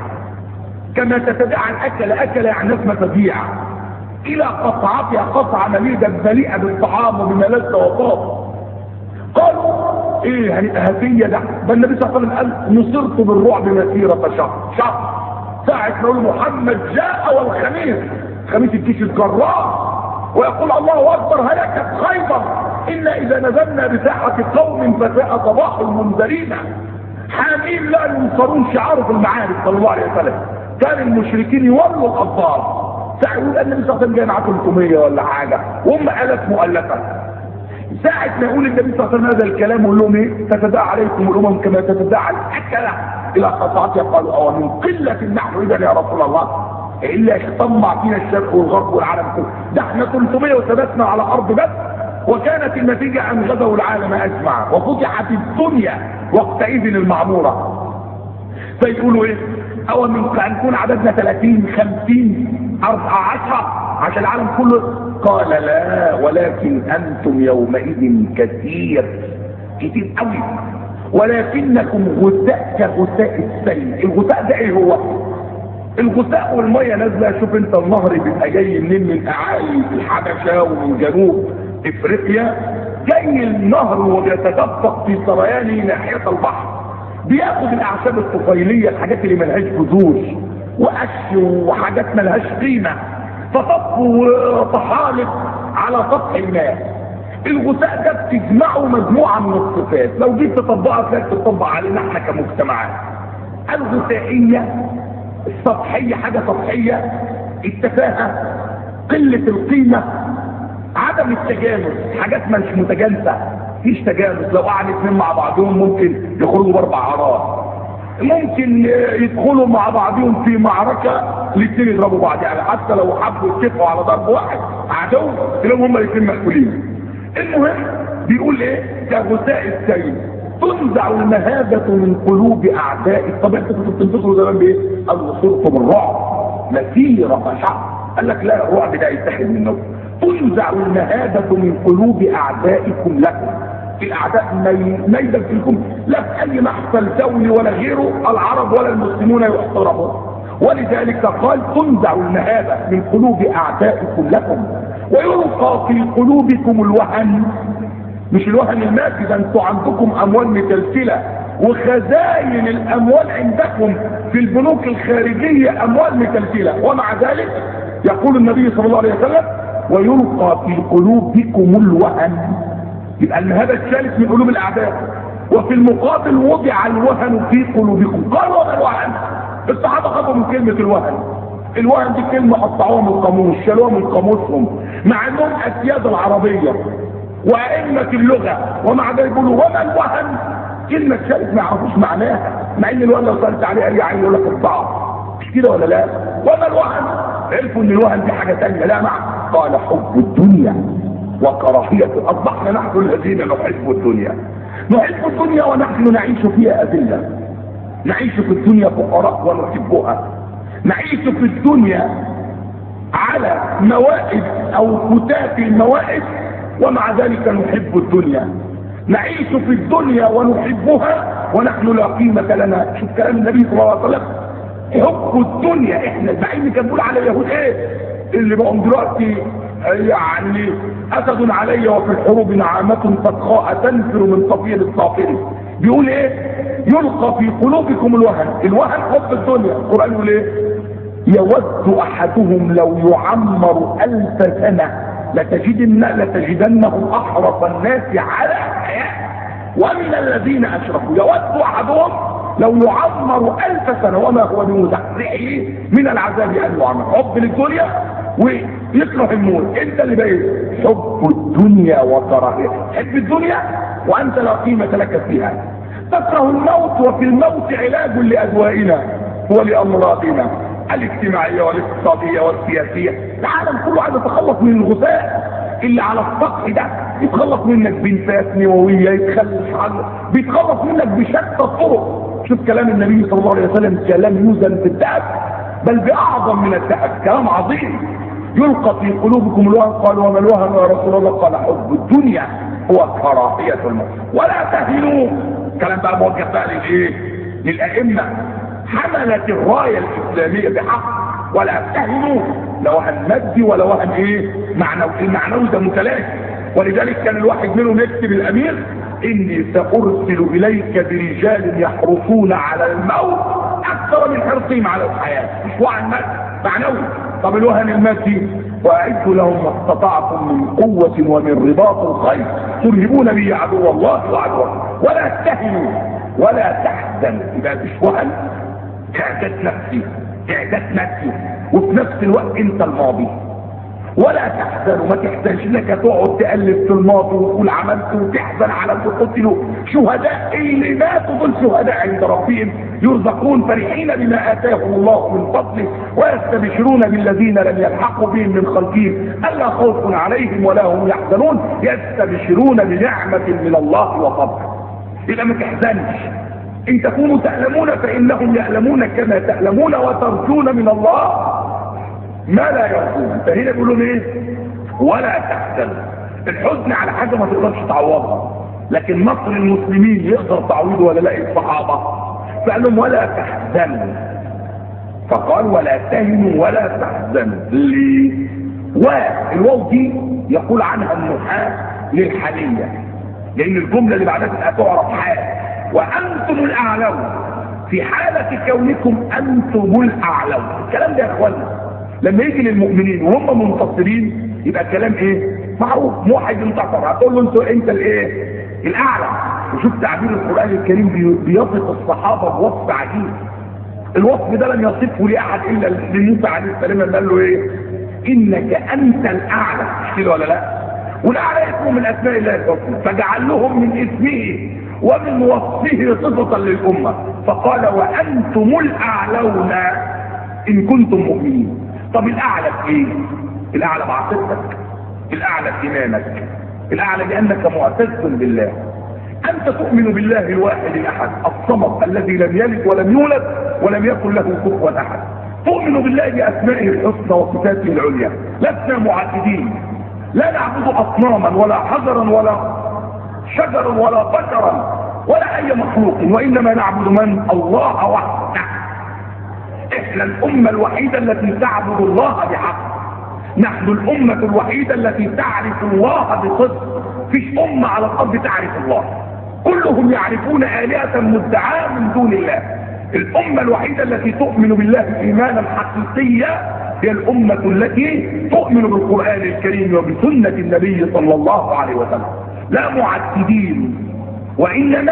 كما تتداعى الاكل يعني ناس مفاجيع الى قطعتها، قطعة مليئة بالطعام وبملذ وطاب. قالوا ايه هدية ده؟ بل النبي صلى الله عليه وسلم قال نصرت بالرعب مسيرة شهر. ساعة ما يقول محمد جاء خميس الجيش الجراح ويقول الله اكبر هلكت خيبر، إنا إذا نزلنا بساحة قوم فساء صباح المنذرين حامين لا ينصرون، شعاره في المعارك صلى الله عليه وسلم. كان المشركين يولوا الأبطال. ساعة النبي صلى الله عليه وسلم جاي معاه 300 ولا حاجة وهم آلاف مؤلفة. ساعة ما يقول النبي صلى الله عليه وسلم هذا الكلام يقول لهم ايه؟ تتداعى عليكم الأمم كما تتداعى الأكلة إلى قطعتها. قالوا أو من قلة نحن إذا يا رسول الله، إلا يطمع فينا الشرق والغرب والعالم كله، ده احنا 300 وثبتنا على أرض بس، وكانت النتيجة أن غزوا العالم أجمع وفتحت الدنيا وقتئذ المعمورة. فيقولوا ايه؟ أو من نكون عددنا 30 50 14 عشان العالم كله. قال لا، ولكن أنتم يومئذ كثير قوي، ولكنكم غثاء كغثاء السيل. الغثاء ده ايه هو؟ الغثاء والمية نازلة. شوف انت النهر بيبقى جاي منين؟ من اعالي الحبشة ومن جنوب افريقيا، جاي النهر وبيتدفق في سريانه ناحية البحر، بياخد الاعشاب الطفيلية، الحاجات اللي ملهاش جذور وقش وحاجات ملهاش قيمة، فطفوا طحالب على سطح الماء. الغثاء ده بتجمعه مجموعة من الصفات، لو جيت تطبقها تلاقي تطبق علينا احنا كمجتمعات. الغثائية السطحية، حاجة سطحية، التفاهة، قلة القيمة، عدم التجانس، حاجات مش متجانسة، مفيش تجانس. لو قعدوا اتنين مع بعضهم ممكن يخرجوا باربع عرات، ممكن يدخلوا مع بعضهم في معركة الاتنين يضربوا بعض، يعني حتى لو حبوا يتفقوا على ضرب واحد عدو تلاقيهم هما الاتنين مقتولين. المهم بيقول ايه؟ كغثاء السيل تنزع المهابة من قلوب اعدائك. طب انت كنتوا بتنتصروا زمان بايه؟ قال نصرتم بالرعب مسيرة شهر. قال لك لا، الرعب ده يتحد منه. تنزع المهابة من قلوب اعدائكم لكم. الاعداء ما يدخلكم لا في اي محفل دولي ولا غيره، العرب ولا المسلمون يحترمون. ولذلك قال تنزع المهابة من قلوب اعدائكم لكم ويلقى في قلوبكم الوهن. مش الوهن المادي ده، انتوا عندكم اموال متلتلة وخزائن الاموال عندكم في البنوك الخارجية اموال متلتلة، ومع ذلك يقول النبي صلى الله عليه وسلم ويلقى في قلوبكم الوهن. يبقى المهابة اتشالت من قلوب الاعداء، وفي المقابل وضع الوهن في قلوبكم. قالوا وما الوهن؟ الصحابة خافوا من كلمة الوهن، الوهن دي كلمة قطعوها من القاموس، شالوها من قاموسهم، مع انهم اسياد العربية وائمة اللغة، ومع ذلك يقولوا وما الوهن؟ كلمة شالت ما يعرفوش معناها، مع ان الوهن لو سألت عليه اي عين يقول لك الضعف، مش كده ولا لا؟ وما الوهن؟ عرفوا ان الوهن دي حاجة تانية لا معنى. قال حب الدنيا وكراهية، اصبحنا نحن الذين نحب الدنيا، نحب الدنيا ونحن نعيش فيها أذلة، نعيش في الدنيا فقراء ونحبها، نعيش في الدنيا على موائد او فتات الموائد ومع ذلك نحب الدنيا، نعيش في الدنيا ونحبها ونحن لا قيمة لنا. شوف كلام النبي صلى الله عليه وسلم، حب الدنيا. احنا مع ان كان بيقول على اليهود ايه اللي بقوا دلوقتي يعني اسد علي وفي الحروب نعامة فسخاء تنفر من صفير الصافر، بيقول ايه؟ يلقى في قلوبكم الوهن، الوهن حب الدنيا. القرآن يقول ايه؟ يود احدهم لو يعمر 1000 سنة لتجدنهم احرص الناس على حياة ومن الذين اشركوا. يود احدهم لو يعمر 1000 سنة وما هو بمزحزحه من العذاب ان يعمر. حب للدنيا ويكره الموت، انت اللي باين حب الدنيا وكراهية. حب الدنيا وانت لا قيمة لك فيها، تكره الموت وفي الموت علاج لادوائنا ولامراضنا الاجتماعية والاقتصادية والسياسية. العالم كله عايز يتخلص من الغثاء اللي على السطح ده، يتخلص منك بانفاس نووية، بيتخلص منك بشتى الطرق. شوف كلام النبي صلى الله عليه وسلم، كلام يوزن في الذهب بل باعظم من الذهب، كلام عظيم. يلقى في قلوبكم الوهن. قالوا وما الوهن يا رسول الله؟ قال حب الدنيا هو كراهية الموت ولا تهنوا. كلام بقى موجه بقى للايه؟ للائمه حملة الراية الاسلامية بحق. ولا تهنوا، لا وهن مادي ولا وهن ايه معنوي، المعنوي ده متلاشى. ولذلك كان الواحد منهم يكتب الامير اني سارسل اليك برجال يحرصون على الموت اكثر من حرصهم على الحياة. مش وهن معنوي. طب الوهن المادي؟ واعدوا لهم ما استطعتم من قوة ومن رباط الخيل ترهبون به عدو الله وعدوه. ولا تهنوا ولا تحزنوا. يبقى مش وهن، اعداد نفسي، اعداد نفسي، وفي نفس الوقت انت الماضي. ولا تحزنوا، ما تحزنش انك تقعد تقلب في الماضي وتقول عملت وتحزن على اللي قتلوا. شهداء اللي ماتوا دول شهداء عند ربهم يرزقون فرحين بما اتاهم الله من فضله ويستبشرون بالذين لم يلحقوا بهم من خلفهم الا خوف عليهم ولا هم يحزنون يستبشرون بنعمة من الله وفضله. اذا ما تحزنش، ان تكونوا تعلمون فانهم يعلمون كما تعلمون وترجون من الله ما لا يرجون. فهنا بيقولوا ايه؟ ولا تحزنوا. الحزن على حاجه ما تقدرش تعوضها، لكن نصر المسلمين يقدر تعويضه ولا لا؟ الصحابه فقال لهم ولا تحزنوا، فقال ولا تهنوا ولا تحزنوا. ليه؟ والواو دي يقول عنها النحاة للحاليه، لان الجمله اللي بعدها تعرف حال. وانتم الاعلون، في حالة كونكم انتم الاعلون. الكلام ده يا اخوانا لما يجي للمؤمنين وهم منتصرين يبقى الكلام ايه؟ معروف. موحد انتصر هتقول له انت الايه؟ الاعلى. وشوف تعبير القرآن الكريم بيصف الصحابة بوصف عجيب. الوصف ده لم يصفه لاحد الا لموسى عليه السلام لما قال له ايه؟ انك انت الاعلى. مش كده ولا لا؟ والاعلى اسمه من اسماء الله الحسنى، فجعل لهم من اسمه ومن وصفه صفة للأمة، فقال وأنتم الأعلون إن كنتم مؤمنين. طب الأعلى بإيه؟ الأعلى بعقيدتك، الأعلى بإيمانك، الأعلى بأنك معتز بالله. أنت تؤمن بالله الواحد الأحد الصمد الذي لم يلد ولم يولد ولم يكن له كفوا أحد. تؤمن بالله بأسمائه الحسنى وصفاته العليا. لسنا معتدين، لا نعبد أصناما ولا حجرا ولا شجرا ولا بشرا ولا اي مخلوق، وانما نعبد من؟ الله وحده. احنا الامة الوحيدة التي تعبد الله بحق. نحن الامة الوحيدة التي تعرف الله بصدق. فيش امة على الارض تعرف الله، كلهم يعرفون آلهة مدعاة من دون الله. الامة الوحيدة التي تؤمن بالله ايمانا حقيقيا هي الامة التي تؤمن بالقرآن الكريم وبسنة النبي صلى الله عليه وسلم. لا معتدين، وإنما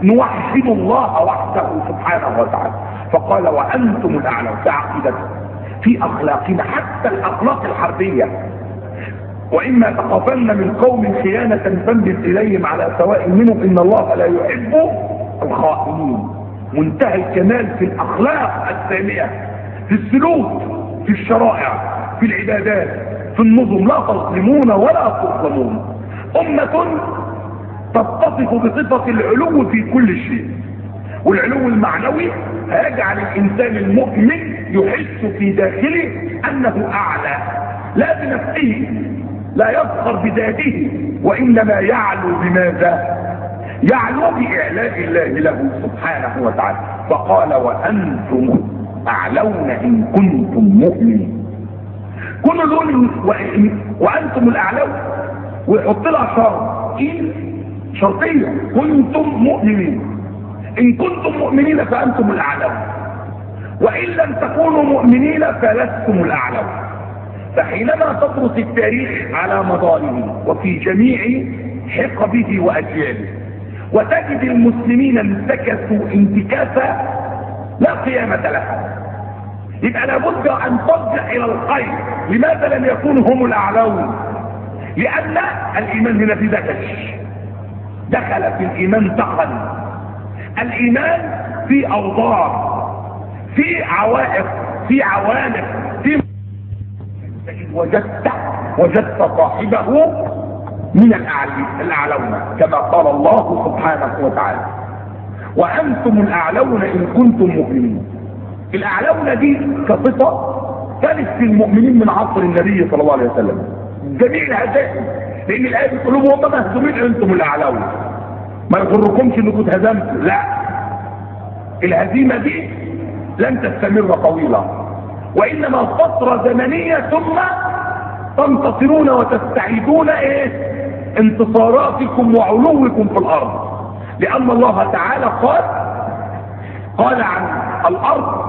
نوحد الله وحده سبحانه وتعالى. فقال وأنتم الأعلى في عقيدته. في اخلاقنا حتى الاخلاق الحربية. واما تخافن من قوم خيانة فانبذ اليهم على سواء منهم ان الله لا يحب الخائنين. منتهى الكمال في الاخلاق السامية، في السلوك، في الشرائع، في العبادات، في النظم. لا تظلمون ولا تظلمون. امة تتصف بصفة العلو في كل شيء، والعلو المعنوي هيجعل الانسان المؤمن يحس في داخله انه اعلى، لا بنفسه، لا يفخر بذاته، وانما يعلو بماذا؟ يعلو باعلاء الله له سبحانه وتعالى. فقال وانتم اعلون ان كنتم مؤمنين. كل دول وانتم الاعلون، ويحط لها شرط، شرطيه، كنتم مؤمنين. ان كنتم مؤمنين فانتم الاعلون، وان لم تكونوا مؤمنين فلستم الاعلون. فحينما تدرس التاريخ على مداره وفي جميع حقبه واجياله وتجد المسلمين انتكسوا انتكاسا لا قيامة لها، يبقى لابد ان ترجع الى الخير. لماذا لم يكونوا هم الاعلون؟ لان الايمان هنا في دخل في الايمان دخل. الايمان في اوضاع، في عوائق، في عوانق، في وجدت صاحبه من الاعلون كما قال الله سبحانه وتعالى وانتم الاعلون ان كنتم مؤمنين. الاعلون دي كصفه كانت في المؤمنين من عصر النبي صلى الله عليه وسلم جميع الهزائم، لان الايه بتقول لهم هم مهزومين انتم الاعلون، ما يغركمش انكم اتهزمتوا. لا، الهزيمه دي لن تستمر طويلا، وانما فتره زمنيه ثم تنتصرون وتستعيدون انتصاراتكم وعلوكم في الارض. لان الله تعالى قال عن الارض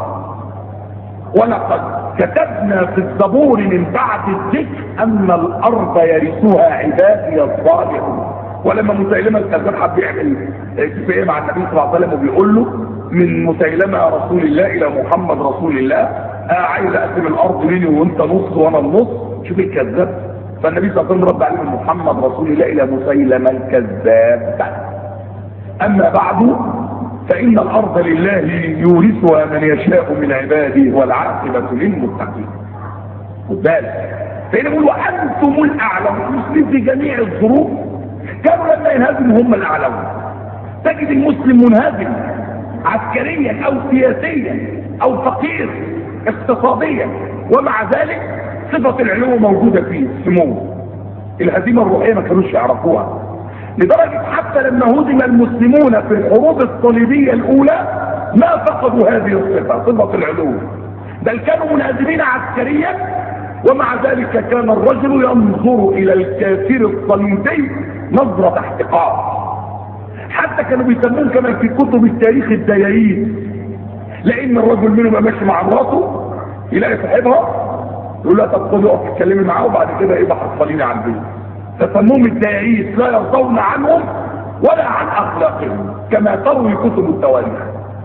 ولقد كتبنا في الزبور من بعد الذكر ان الارض يرثها عبادي الصالحون. ولما مسيلمة الكذاب حب يعمل اتفاقيه مع النبي صلى الله عليه وسلم وبيقول له من مسيلمة رسول الله الى محمد رسول الله عايز اقسم الارض بيني وانت نص وانا النص، شوف الكذاب. فالنبي صلى الله عليه وسلم رد عليه من محمد رسول الله الى مسيلمة الكذاب. اما بعد فان الارض لله يورثها من يشاء من عباده والعاقبة للمتقين. خد بالك، فهنا يقول وانتم الاعلون. المسلمين في جميع الظروف كانوا لما ينهزموا هم الاعلون. تجد المسلم منهزم عسكريا او سياسيا او فقير اقتصاديا، ومع ذلك صفة العلو موجودة فيه، السمو. الهزيمة الروحية ما كانوش يعرفوها، لدرجة حتى لما هزم المسلمون في الحروب الصليبية الاولى ما فقدوا هذه الصفة، صفة العلو، بل كانوا منهزمين عسكريا، ومع ذلك كان الرجل ينظر الى الكافر الصليبي نظرة احتقار. حتى كانوا بيسمون كمان في كتب التاريخ الديايين، لان الرجل منهم ماشي مع مراته يلاقي صاحبها يقول لها طب خدي اقف تتكلمي معاه وبعد كده ايه بحصليني على البيت. فسموهم الديايين، لا يرضون عنهم ولا عن اخلاقهم كما تروي كتب التواريخ.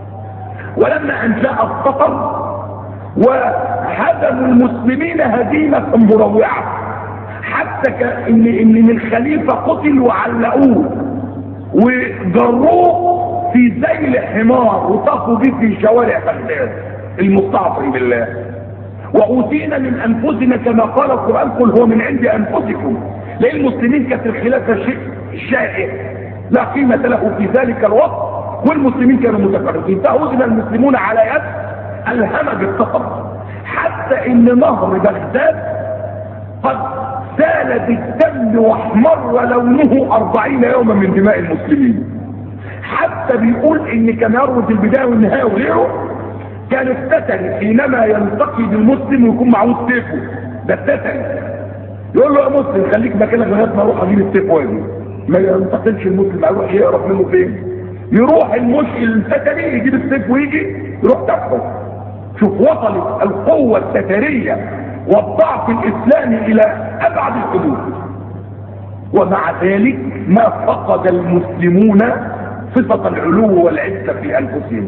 ولما ان جاء السطر وهزموا المسلمين هزيمة مروعة، حتى ان الخليفة قتل وعلقوه وجروه في ذيل حمار وطافوا به في شوارع بغداد المستعصي بالله. واوتينا من انفسنا كما قال القرآن قل هو من عند انفسكم. لان المسلمين كانت الخلافة شيء شائع لا قيمة له في ذلك الوقت، والمسلمين كانوا متفرقين، فهزم المسلمون على يد الهمج الثقب، حتى ان نهر بغداد قد سال بالدم واحمر لونه 40 يوما من دماء المسلمين. حتى بيقول ان كما يروي في البدايه والنهايه وغيره كان الفتن حينما يلتقي بالمسلم ويكون معه سيفه، ده الفتن يقول له يا مسلم خليك مكانك لغايه ما اروح اجيب السيف واجي، ما ينتقلش المسلم يروح يقرب منه فين؟ يروح المشكل الفتني يجيب السيف ويجي يروح تحته. شوف وصلت القوة التتارية والضعف الإسلامي إلى أبعد الحدود، ومع ذلك ما فقد المسلمون صفة العلو والعزة في أنفسهم،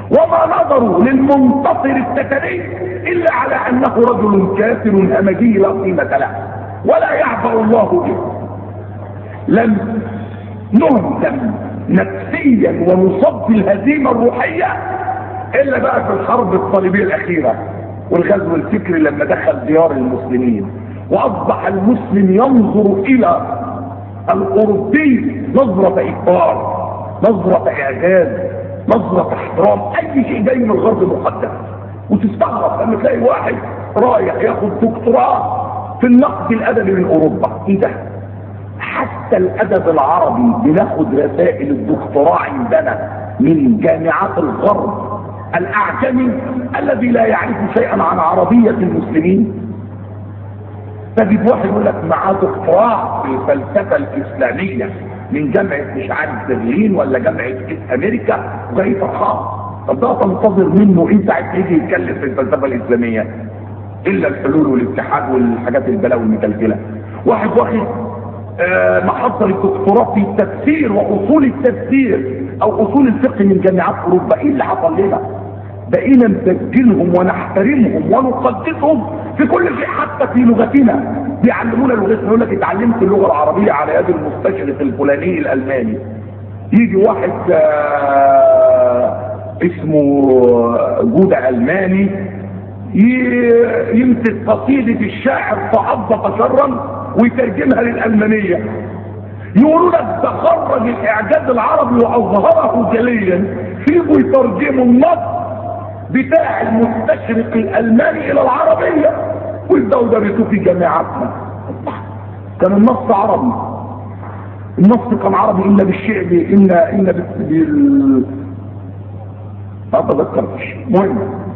وما نظروا للمنتصر التتري الا على انه رجل كافر همجي لا قيمة له ولا يعبأ الله به. لم نهزم نفسيا ونصاب بالهزيمة الروحية الا بقى في الحرب الصليبية الاخيرة والغزو الفكري لما دخل ديار المسلمين، واصبح المسلم ينظر الى الاوروبي نظرة اكبار، نظرة اعجاز، نظرة احترام. اي شيء جاي من الغرب مقدس. وتستغرب لما تلاقي واحد رايح ياخد دكتوراه في النقد الادبي من اوروبا. ايه ده؟ حتى الادب العربي بناخد رسائل الدكتوراه عندنا من جامعات الغرب الاعجمي الذي لا يعرف شيئا عن عربية المسلمين. تجد واحد يقول لك معاه دكتوراه في الفلسفة الاسلامية من جامعة مش عارف برلين ولا جامعة امريكا وجاي فرحان. طب ده تنتظر منه انت عايز يجي يتكلم في الفلسفة الاسلامية الا الحلول والاتحاد والحاجات البلاوي المتلجلة. واحد واخد محضر الدكتوراه في التفسير واصول التفسير او اصول الفقه من جامعات اوروبا. ايه اللي حصل لنا؟ بقينا نسجلهم ونحترمهم ونقدسهم في كل شيء، حتى في لغتنا. بيعلمونا لغتنا، يقول لك اتعلمت اللغه العربيه على يد المستشرق الفلاني الالماني. يجي واحد اسمه جودة الماني يمسك قصيده الشاعر فعض شرا ويترجمها للالمانيه. يقولوا لك ده خرج الاعجاز العربي واظهره جليا، فيهم يترجموا النص بتاع المستشرق الالماني الى العربيه ويبداوا يدرسوه في جامعاتنا. كان النص عربي، النص كان عربي الا بالشعر الا ما تذكرتش. مهم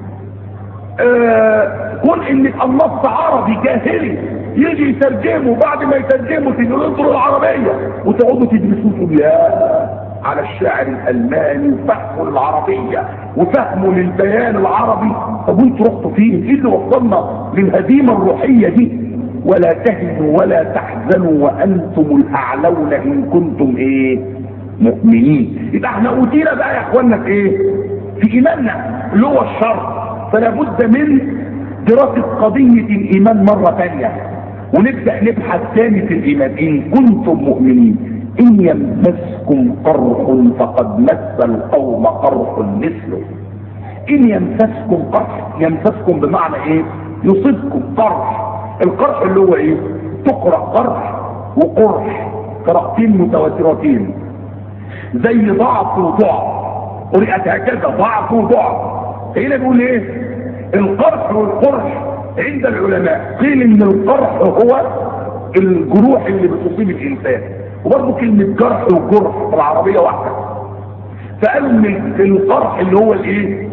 كون ان النص عربي جاهلي يجي يترجمه، بعد ما يترجمه تنظروا العربيه وتقعدوا تدرسوه تقولوا يا على الشاعر الالماني وفهمه للعربيه وفهمه للبيان العربي. طب وانتوا رحتوا فين؟ ايه اللي وصلنا للهزيمه الروحيه دي؟ ولا تهنوا ولا تحزنوا وانتم الاعلون ان كنتم ايه؟ مؤمنين. يبقى احنا اوتينا بقى يا اخوانا في ايه؟ في ايماننا اللي هو الشر. فلا بد من دراسه قضيه الايمان مره ثانيه، ونبدا نبحث ثاني في الايمان. ان كنتم مؤمنين ان يمسسكم قرح فقد مس القوم قرح مثله. ان يمسسكم قرح، يمسسكم بمعنى ايه؟ يصيبكم قرح. القرح اللي هو ايه؟ تقرأ قرح وقرح، قراءتين متواترتين زي ضعف وضعف، قرأت هكذا ضعف وضعف. هنا بيقول ايه؟ القرح والقرح عند العلماء قيل ان القرح هو الجروح اللي بتصيب الانسان، وبرضه كلمة جرح وجرح في العربية واحدة. فقالوا ان القرح اللي هو الايه؟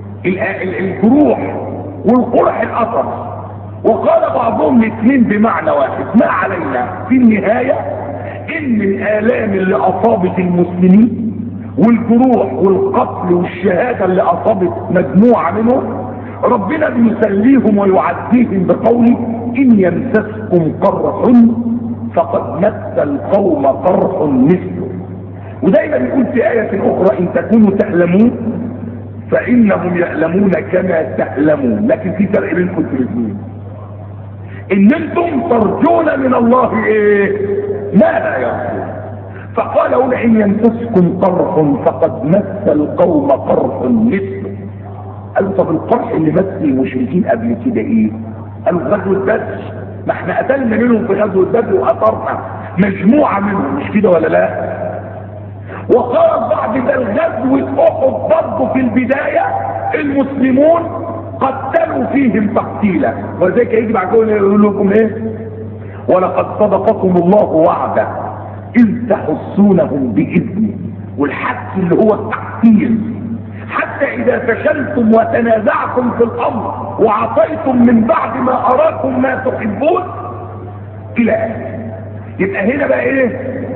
الجروح، والقرح الاثر. وقال بعضهم الاثنين بمعنى واحد. ما علينا في النهاية ان الالام اللي اصابت المسلمين والجروح والقتل والشهادة اللي اصابت مجموعة منهم ربنا بيسليهم ويعزيهم بقوله ان يمسسكم قرح فقد مس القوم قرح مثله. ودايما يقول في آية اخرى ان تكونوا تعلمون فانهم يعلمون كما تعلمون. لكن في فرق بينكم في الاثنين، ان انتم ترجون من الله ايه؟ ما لا يرجون. فقال هنا ان يمسسكم قرح فقد مس القوم قرح مثله. قالوا طب القرح اللي مس المشركين قبل كده ايه؟ قالوا غزوة بدر، ما احنا قتلنا منهم في غزوة بدر واثرنا مجموعة منهم، مش كده ولا لا؟ وقال بعد ده غزوة احد برضه في البداية المسلمون قتلوا فيهم تقتيلا، وذلك يجي بعد كده يقول لكم ايه؟ ولقد صدقكم الله وعده اذ تحسونهم باذنه. والحث اللي هو التقتيل، حتى اذا فشلتم وتنازعتم في الامر وعصيتم من بعد ما اراكم ما تحبون الى اخره. يبقى هنا بقى ايه؟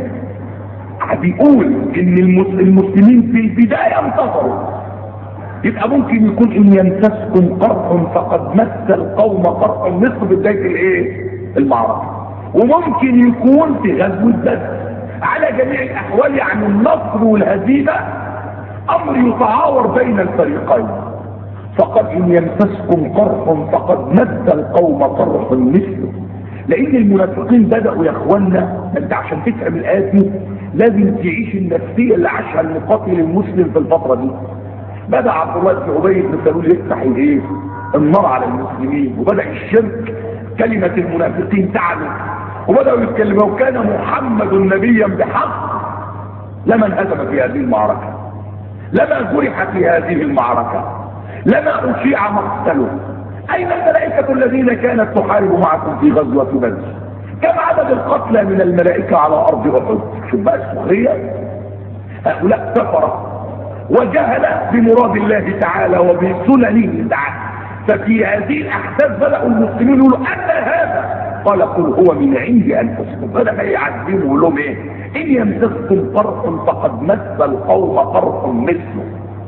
بيقول ان المسلمين في البدايه انتصروا. يبقى ممكن يكون ان يمسسكم قرح فقد مس القوم قرح مثل بدايه الايه؟ المعركه. وممكن يكون في غزوه بدر. على جميع الاحوال يعني النصر والهزيمه امر يتعاور بين الفريقين. فقد ان يمسسكم قرح فقد مس القوم قرح مثله. لان المنافقين بدأوا يا اخوانا، انت عشان تفهم الآيات دي لازم تعيش النفسية اللي عاشها المقاتل المسلم في الفترة دي. بدأ عبد الله بن ابي بن سلول يفتح الايه؟ النار على المسلمين، وبدأ الشرك كلمة المنافقين تعلو، وبدأوا يتكلموا وكان محمد نبيا بحق لما انهزم في هذه المعركة، لما جرح في هذه المعركة، لما أشيع مقتله. أين الملائكة الذين كانت تحارب معكم في غزوة بدر؟ كم عدد القتلى من الملائكة على أرض أحد؟ شوف بقى السخرية. هؤلاء كفرة وجهل بمراد الله تعالى وبسننه تعالى. ففي هذه الأحداث بدأوا المسلمين يقولوا أن هذا؟ قال قل هو من عند أنفسكم. بدأ ما يعذبوا لهم إيه؟ إن يمسسكم قرح فقد مس القوم قرح مثله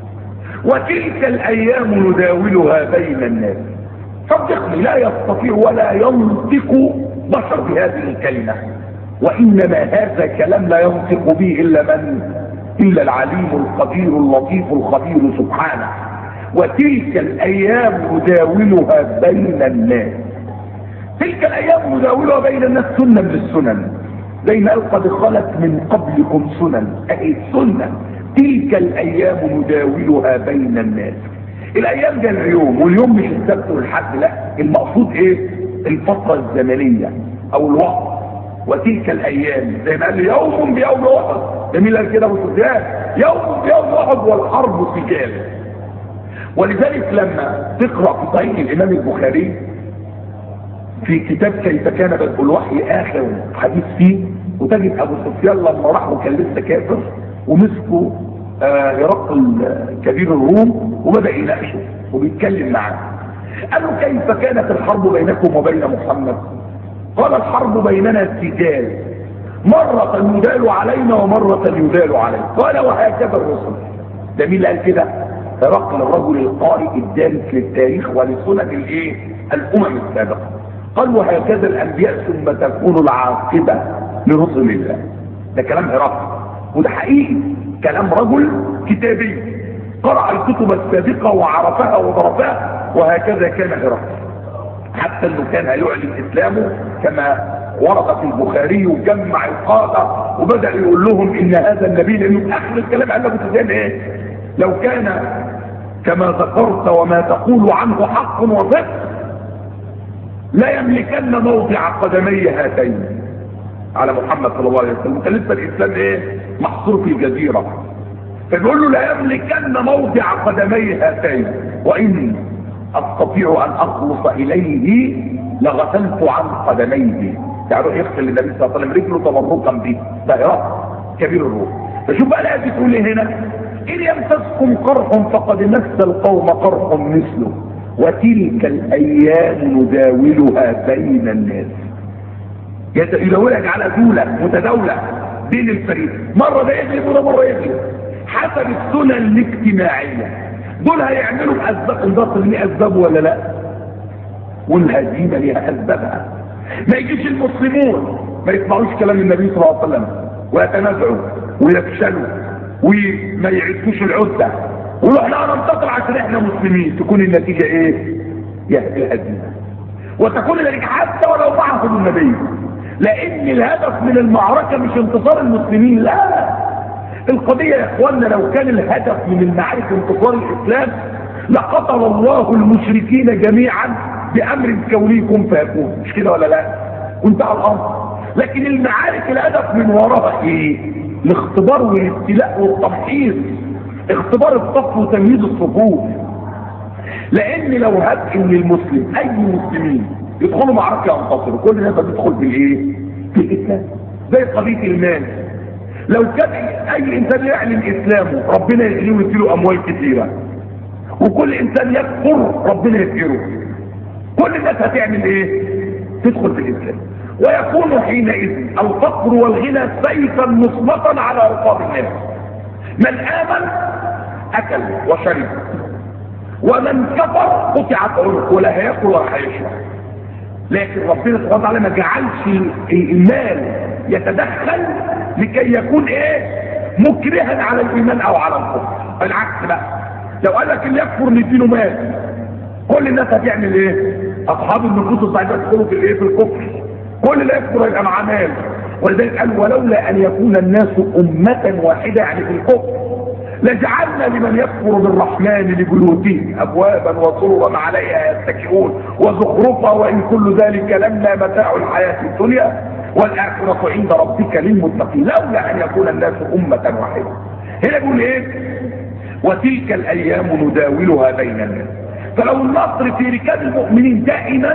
وتلك الأيام نداولها بين الناس. صدقني لا يستطيع ولا ينطق بشر بهذه الكلمة، وإنما هذا كلام لا ينطق به إلا من؟ إلا العليم القدير اللطيف الخبير سبحانه. وتلك الأيام نداولها بين الناس. تلك الأيام نداولها بين الناس سنة من السنن، زي ما قال قد خلت من قبلكم سنن، أي سنة. تلك الأيام نداولها بين الناس. الأيام ده اليوم، واليوم مش السبت والحد، لا، المقصود إيه؟ الفترة الزمنية أو الوقت. وتلك الأيام زي ما قال يوم بيوم أحد، جميل قال كده أبو سفيان، يوم بيوم أحد والحرب سجال. ولذلك لما تقرأ في صحيح الإمام البخاري في كتاب كيف كان بدء الوحي آخر حديث فيه، وتجد أبو سفيان لما راح وكان لسه كافر ومسكوا هرقل كبير الروم وبدأ يناقشه وبيتكلم معاه. قالوا كيف كانت الحرب بينكم وبين محمد؟ قال الحرب بيننا سجال، مرة يدال علينا ومرة يدال علينا. قال وهكذا الرسل. ده مين اللي قال كده؟ هرقل الرجل القارئ الدارس للتاريخ ولسنن الايه؟ الامم السابقه. قال وهكذا الانبياء ثم تكون العاقبه لرسل الله. ده كلام هرقل، وده حقيقي كلام رجل كتابي قرأ الكتب السابقه وعرفها ودرسها. وهكذا كان هرقل، حتى انه كان يعلن اسلامه كما ورد في البخاري، وجمع القاده وبدا يقول لهم ان هذا النبي، لانه اخر الكلام قال ابو سفيان ايه؟ لو كان كما ذكرت وما تقول عنه حق وصدق لا يملكن موضع قدمي هاتين. على محمد صلى الله عليه وسلم كان لسه الاسلام ايه؟ محصور في الجزيره. فبيقول له لا يملكن موضع قدمي هاتين، واني استطيع ان اخلص اليه لغسلت عن قدميه. تعالوا يغسل النبي صلى الله عليه وسلم رجله تبركا به. ده هرقل كبير الروح. فشوف بقى الايه بتقول ايه هنا؟ إن يمسسكم قرح فقد مس القوم قرح مثله وتلك الأيام نداولها بين الناس. يداولها على دولة متداولة بين الفريق، مرة ده يجلب وده مرة يجلب حسب السنن الاجتماعية. دول هيعملوا بأسباب البطل ليه أسباب ولا لا؟ والهزيمة ليها أسبابها. ما يجيش المسلمون ما يسمعوش كلام النبي صلى الله عليه وسلم ويتنازعوا ويفشلوا وما يعدوش العدة ويقولوا احنا هننتصر عشان احنا مسلمين. تكون النتيجة ايه؟ يهدي الهزيمة، وتكون النتيجة حتى ولو معهم النبي. لان الهدف من المعركة مش انتصار المسلمين، لا. القضية يا اخوانا لو كان الهدف من المعارك انتصار الاسلام لقتل الله المشركين جميعا بامر كوني كن فيكون، مش كده ولا لا؟ وانتهى الامر. لكن المعارك الهدف من وراها ايه؟ الاختبار والابتلاء والتمحيص، اختبار الصف وتمييز الصفوف. لان لو هد ان المسلم اي مسلمين يدخلوا معركه ينتصروا، كل الناس بتدخل في الايه؟ في الاسلام. زي قضيه المال، لو كان اي انسان يعلن اسلامه ربنا يغنيه ويديله اموال كثيره، وكل انسان يكفر ربنا يكفره، كل الناس هتعمل ايه؟ تدخل في الاسلام. ويكون حينئذ الفقر والغنى سيفا مسلطا على رقاب الناس. من امن اكل وشرب، ومن كفر قطعت عنقه ولا هياكل ولا هيشرب. لكن ربنا سبحانه وتعالى ما جعلش المال يتدخل لكي يكون ايه؟ مكرها على الايمان او على الكفر. العكس بقى، لو قال لك اللي يكفر نديله مال، كل الناس هتعمل ايه؟ اصحاب النفوس الضعيفه يدخلوا في الايه؟ في الكفر. كل اللي يكفر يبقى معاه مال. ولذلك قال ولولا ان يكون الناس امه واحده، يعني في الكفر، لجعلنا لمن يكفر بالرحمن لبيوتهم ابوابا وسررا عليها يتكئون وزخرفا وان كل ذلك لما متاع الحياه الدنيا والاخره عند ربك للمتقين لولا ان يكون الناس امه واحده. هنا يقول ايه؟ وتلك الايام نداولها بين الناس. فلو النصر في ركاب المؤمنين دائما،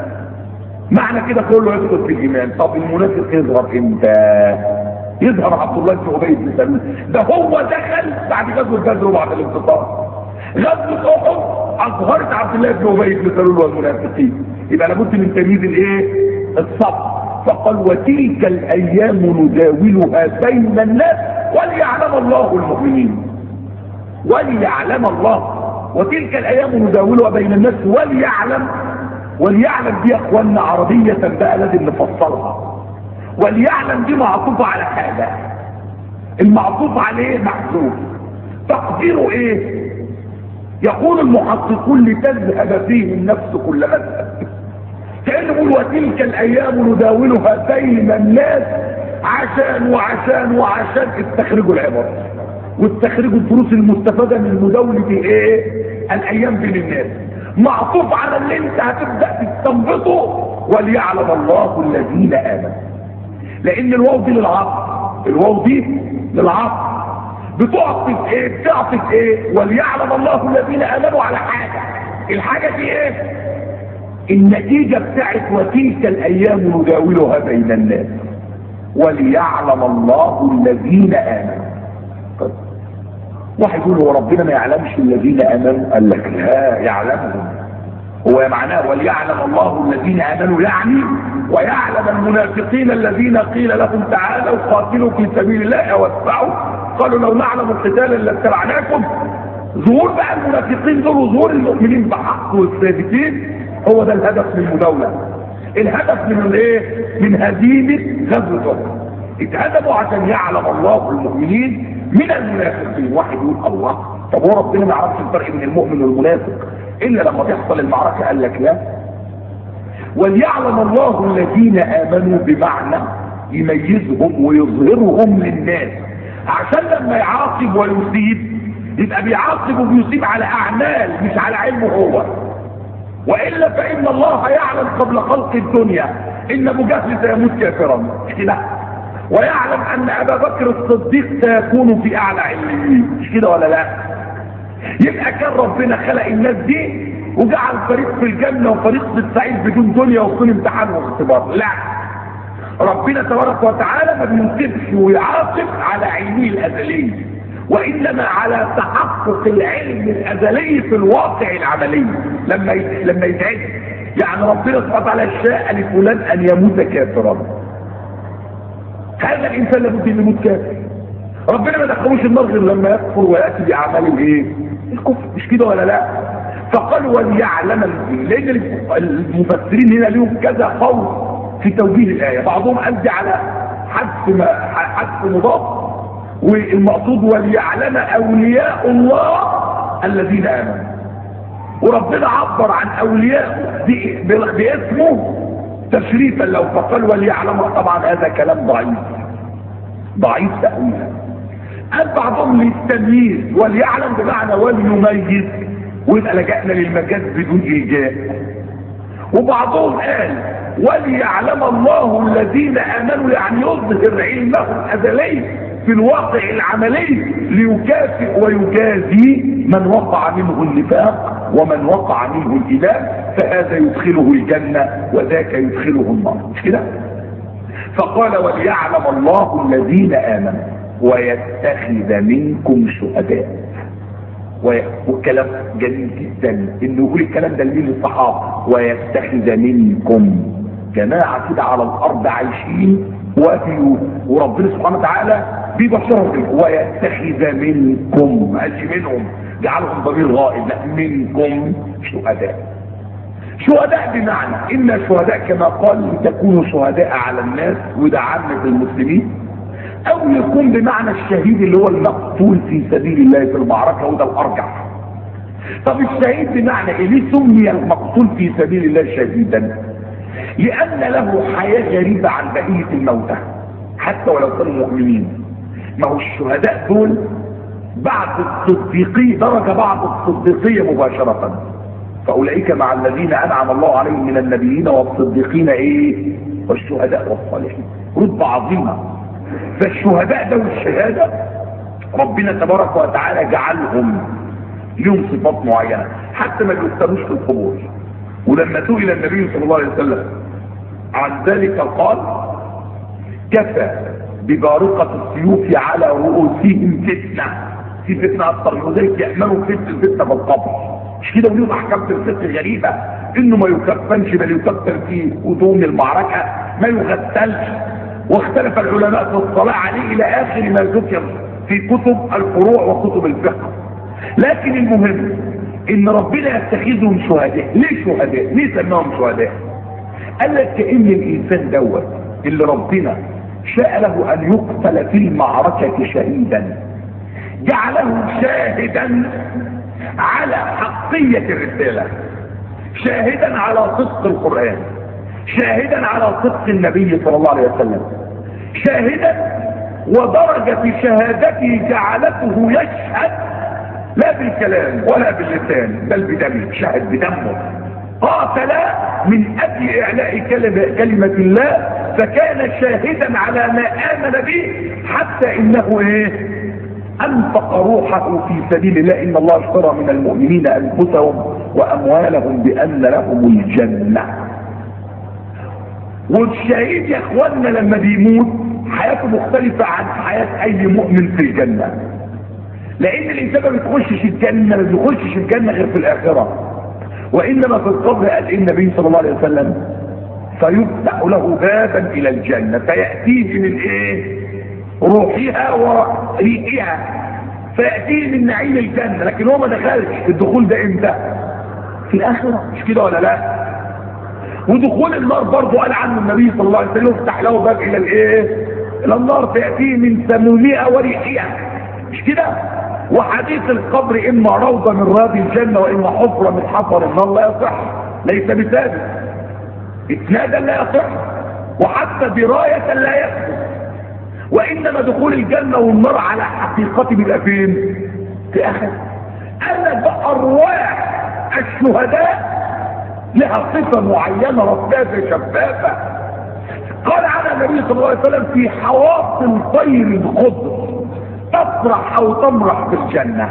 معنى كده كله يدخل في الايمان. طب المنافق يظهر امتى؟ يظهر عبد الله بن ابي بن سلول، ده هو دخل بعد غزوه بدر وبعد الانتصار. غزوه احد اظهرت عبد الله بن ابي بن سلول والمنافقين. يبقى لابد من تمييز الايه؟ الصف. فقال وتلك الايام نداولها بين الناس وليعلم الله المؤمنين. وليعلم الله. وتلك الايام نداولها بين الناس وليعلم. وليعلم دي يا اخوانا عربيه بقى لازم نفصلها. وليعلم دي معطوفه على حاجه، المعطوف عليه محذوف. تقديره ايه؟ يقول المحققون لتذهب فيه النفس كل مذهب. كانه يقول وتلك الايام نداولها بين الناس عشان وعشان وعشان استخرجوا العبر واستخرجوا الدروس المستفاده من مداوله ايه؟ الايام بين الناس. معطوف على اللي انت هتبدا تستنبطه وليعلم الله الذين امنوا. لان الواو دي للعطف، الواو دي للعطف. بتعطف ايه؟ بتعطف ايه؟ وليعلم الله الذين امنوا على حاجه. الحاجه دي ايه؟ النتيجه بتاعت وتلك الايام نداولها بين الناس وليعلم الله الذين امنوا. واحد يقول هو ربنا ما يعلمش الذين امنوا؟ قال لك لا يعلمهم. هو معناه وليعلم الله الذين امنوا يعني ويعلم المنافقين الذين قيل لهم تعالوا قاتلوا في سبيل الله او ادفعوا قالوا لو نعلم القتال لاتبعناكم. ظهور بقى المنافقين دول وظهور المؤمنين بحق والثابتين هو ده الهدف من المداوله. الهدف من الايه؟ من هزيمه غزوه احد. اتهدموا عشان يعلم الله المؤمنين من المنافقين. واحد يقول الله، طب هو ربنا ما يعرفش الفرق بين المؤمن والمنافق الا لما تحصل المعركه؟ قال لك لا. وليعلم الله الذين امنوا بمعنى يميزهم ويظهرهم للناس، عشان لما يعاقب ويصيب يبقى بيعاقب وبيصيب على اعمال مش على علمه هو. والا فان الله يعلم قبل خلق الدنيا ان ابو جهل سيموت كافرا، مش كده؟ ويعلم ان ابا بكر الصديق سيكون في اعلى علمين، مش كده ولا لا؟ يبقى كان ربنا خلق الناس دي وجعل فريق في الجنه وفريق في السعيد بدون دنيا وبدون امتحان واختبار. لا، ربنا تبارك وتعالى ما بينصفش ويعاقب على علمه الازلي، وانما على تحقق العلم الازلي في الواقع العملي لما يتعد. يعني ربنا سبحانه وتعالى شاء لفلان ان يموت كافرا، هذا الانسان لابد ان يموت كافر. ربنا ما دخلوش النار غير لما يكفر وياتي باعمال الايه؟ الكفر، مش كده ولا لا؟ فقال وليعلم، لان المفسرين هنا لهم كذا قول في توجيه الايه. بعضهم قال دي على حذف مضاف، والمقصود وليعلم اولياء الله الذين امنوا. وربنا عبر عن اولياء باسمه تشريفا لو فقال وليعلم. طبعا هذا كلام ضعيف تأويلا. قال بعضهم للتمييز وليعلم بمعنى وليميز، ويبقى لجأنا للمجاز بدون إيجاء. وبعضهم قال وليعلم الله الذين آمنوا، يعني يظهر علمه الأزلي في الواقع العملي ليكافئ ويجازي من وقع منه النفاق ومن وقع منه الإيمان، فهذا يدخله الجنة وذاك يدخله النار، مش كده؟ فقال وليعلم الله الذين آمنوا ويتخذ منكم شهداء. والكلام جميل جدا انه يقول الكلام ده لمين؟ للصحابه. ويتخذ منكم جماعه كده على الارض عايشين وربنا سبحانه وتعالى بيبشرهم ويتخذ منكم، ما قالش منهم جعلهم ضمير غائب، لا منكم شهداء. شهداء بمعنى ان الشهداء كما قال لتكونوا شهداء على الناس، وده عامة المسلمين. او يكون بمعنى الشهيد اللي هو المقتول في سبيل الله في المعركة، وده الارجح. طب الشهيد بمعنى ايه؟ ليه سمي المقتول في سبيل الله شهيدا؟ لان له حياة غريبة عن بقية الموتى حتى ولو كانوا مؤمنين. ما هو الشهداء دول بعد الصديقية درجة بعد الصديقية مباشرة، فاولئك مع الذين انعم الله عليهم من النبيين والصديقين ايه والشهداء والصالحين، رتبة عظيمة. فالشهداء ده والشهادة ربنا تبارك وتعالى جعلهم لهم صفات معينة حتى ما يكتبوش في القبور. ولما سئل النبي صلى الله عليه وسلم عن ذلك قال كفى ببارقة السيوف على رؤوسهم فتنة، في فتنة اكثر، وذلك يأمنوا فتنة في القبر. مش كده؟ وليهم احكام في الفقه غريبة، انه ما يكفنش بل يكفن في هدوم المعركة، ما يغسلش، واختلف العلماء في الصلاة عليه الى اخر ما ذكر في كتب الفروع وكتب الفقه. لكن المهم ان ربنا يتخذهم شهداء. ليه شهداء؟ ليه سماهم شهداء؟ قال لك كأن الانسان دوت اللي ربنا شاء له ان يقتل في المعركة شهيدا جعله شاهدا على حقية الرسالة، شاهدا على صدق القرآن، شاهدا على صدق النبي صلى الله عليه وسلم، شاهدا ودرجة شهادته جعلته يشهد لا بالكلام ولا باللسان بل بدمه، شهد بدمه، قاتل من اجل اعلاء كلمة الله، فكان شاهدا على ما امن به حتى انه ايه انفق روحه في سبيل الله. ان الله اشترى من المؤمنين انفسهم واموالهم بان لهم الجنة. والشهيد يا اخواننا لما بيموت حياته مختلفة عن حياة اي مؤمن في الجنة، لان الانسان ما بيخشش الجنة غير في الاخرة، وانما في القبر قال النبي صلى الله عليه وسلم فيفتح له بابا الى الجنة فيأتيه من ايه روحها وريقها، فيأتيه من نعيم الجنة، لكن هو ما دخلش. الدخول ده امتى؟ في الاخرة، مش كده ولا لا؟ ودخول النار برضه قال عنه النبي صلى الله عليه وسلم يفتح له باب الى الايه الى النار فيأتيه من سمومها وريحها، مش كده؟ وحديث القبر اما روضة من رياض الجنة واما حفرة من حفر النار لا يصح، ليس بثابت، اسنادا لا يصح وحتى دراية لا يثبت، وانما دخول الجنة والنار على حقيقته بيبقى فين؟ في اخر. قال لك بقى ارواح الشهداء لها صفة معينة رفافة شفافة، قال عنها النبي صلى الله عليه وسلم في حواصل طير الخضر تفرح او تمرح في الجنة،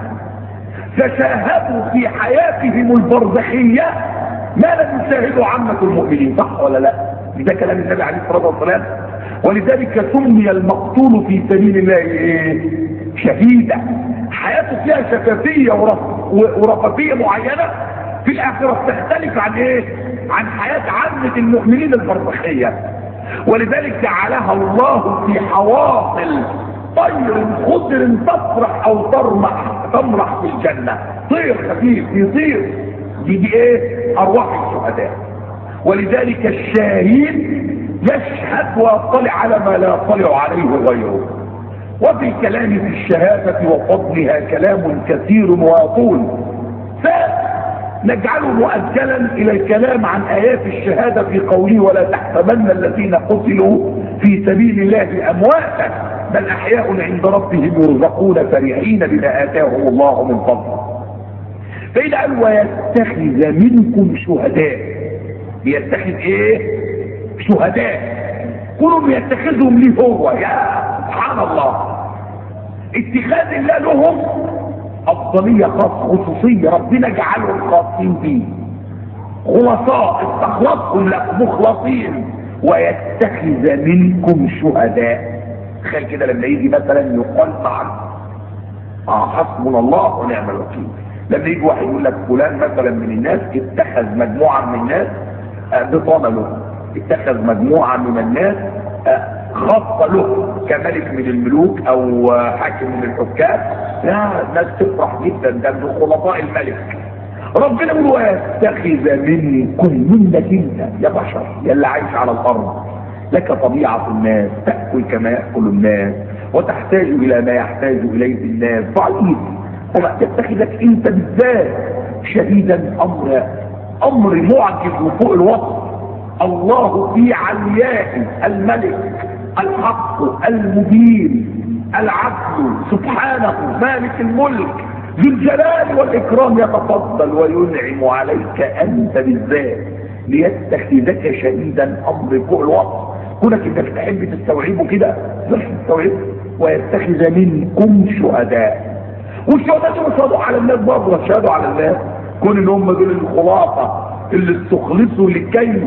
فشاهدوا في حياتهم البرزخية ما لم يشاهدوا عامة المؤمنين، صح ولا لا؟ ده كلام النبي عليه الصلاة والسلام. ولذلك سمي المقتول في سبيل الله ايه؟ شهيدا. حياته فيها شفافية ورفافية معينة في الاخرة تختلف عن ايه؟ عن حياة عامة المؤمنين البرزخية. ولذلك جعلها الله في حواصل طير خضر تفرح او تمرح في الجنة، طير خفيف يطير، دي ايه؟ ارواح الشهداء. ولذلك الشاهد يشهد ويطلع على ما لا يطلع عليه غيره. وفي الكلام في الشهادة وفضلها كلام كثير ويطول، فنجعله مؤجلا الى الكلام عن ايات الشهادة في قوله ولا تحسبن الذين قتلوا في سبيل الله امواتا بل احياء عند ربهم يرزقون فرحين بما اتاهم الله من فضله. فإذا قال ويتخذ منكم شهداء، بيتخذ ايه؟ شهداء. كلهم يتخذهم ليه هو؟ يا سبحان الله، اتخاذ الله لهم افضلية خاصة خصوصية، ربنا جعلهم خاصين بيه، خلصاء استخلصهم لكم مخلصين. ويتخذ منكم شهداء. تخيل كده لما يجي مثلا يقال حسبنا الله ونعم الوكيل، لما يجي واحد يقول لك فلان مثلا من الناس اتخذ مجموعة من الناس بطانة له، اتخذ مجموعة من الناس خاصة له كملك من الملوك او حاكم من الحكام، لا الناس تفرح جدا، ده من خلطاء الملك. ربنا يقول ويتخذ منكم، منك انت يا بشر يا اللي عايش على الارض، لك طبيعة الناس تأكل كما يأكل الناس وتحتاج الى ما يحتاج اليه الناس، ضعيف، وما تتخذك انت بالذات شهيدا. امر معجز وفوق الوصف. الله في عليائه الملك الحق المبين العدل سبحانه مالك الملك ذو الجلال والاكرام يتفضل وينعم عليك انت بالذات ليتخذك شهيدا. امر فوق الوصف. كونك انك تحب تستوعبه كده مش تستوعبه. ويتخذ منكم شهداء، والشهداء دول يشهدوا على الناس برضه، يشهدوا على الناس. كون ان هم دول الخلاصه اللي استخلصوا لكي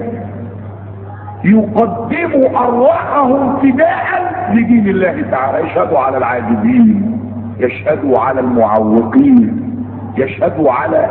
يقدموا ارواحهم فداء لدين الله تعالى. يشهدوا على العاجزين، يشهدوا على المعوقين، يشهدوا على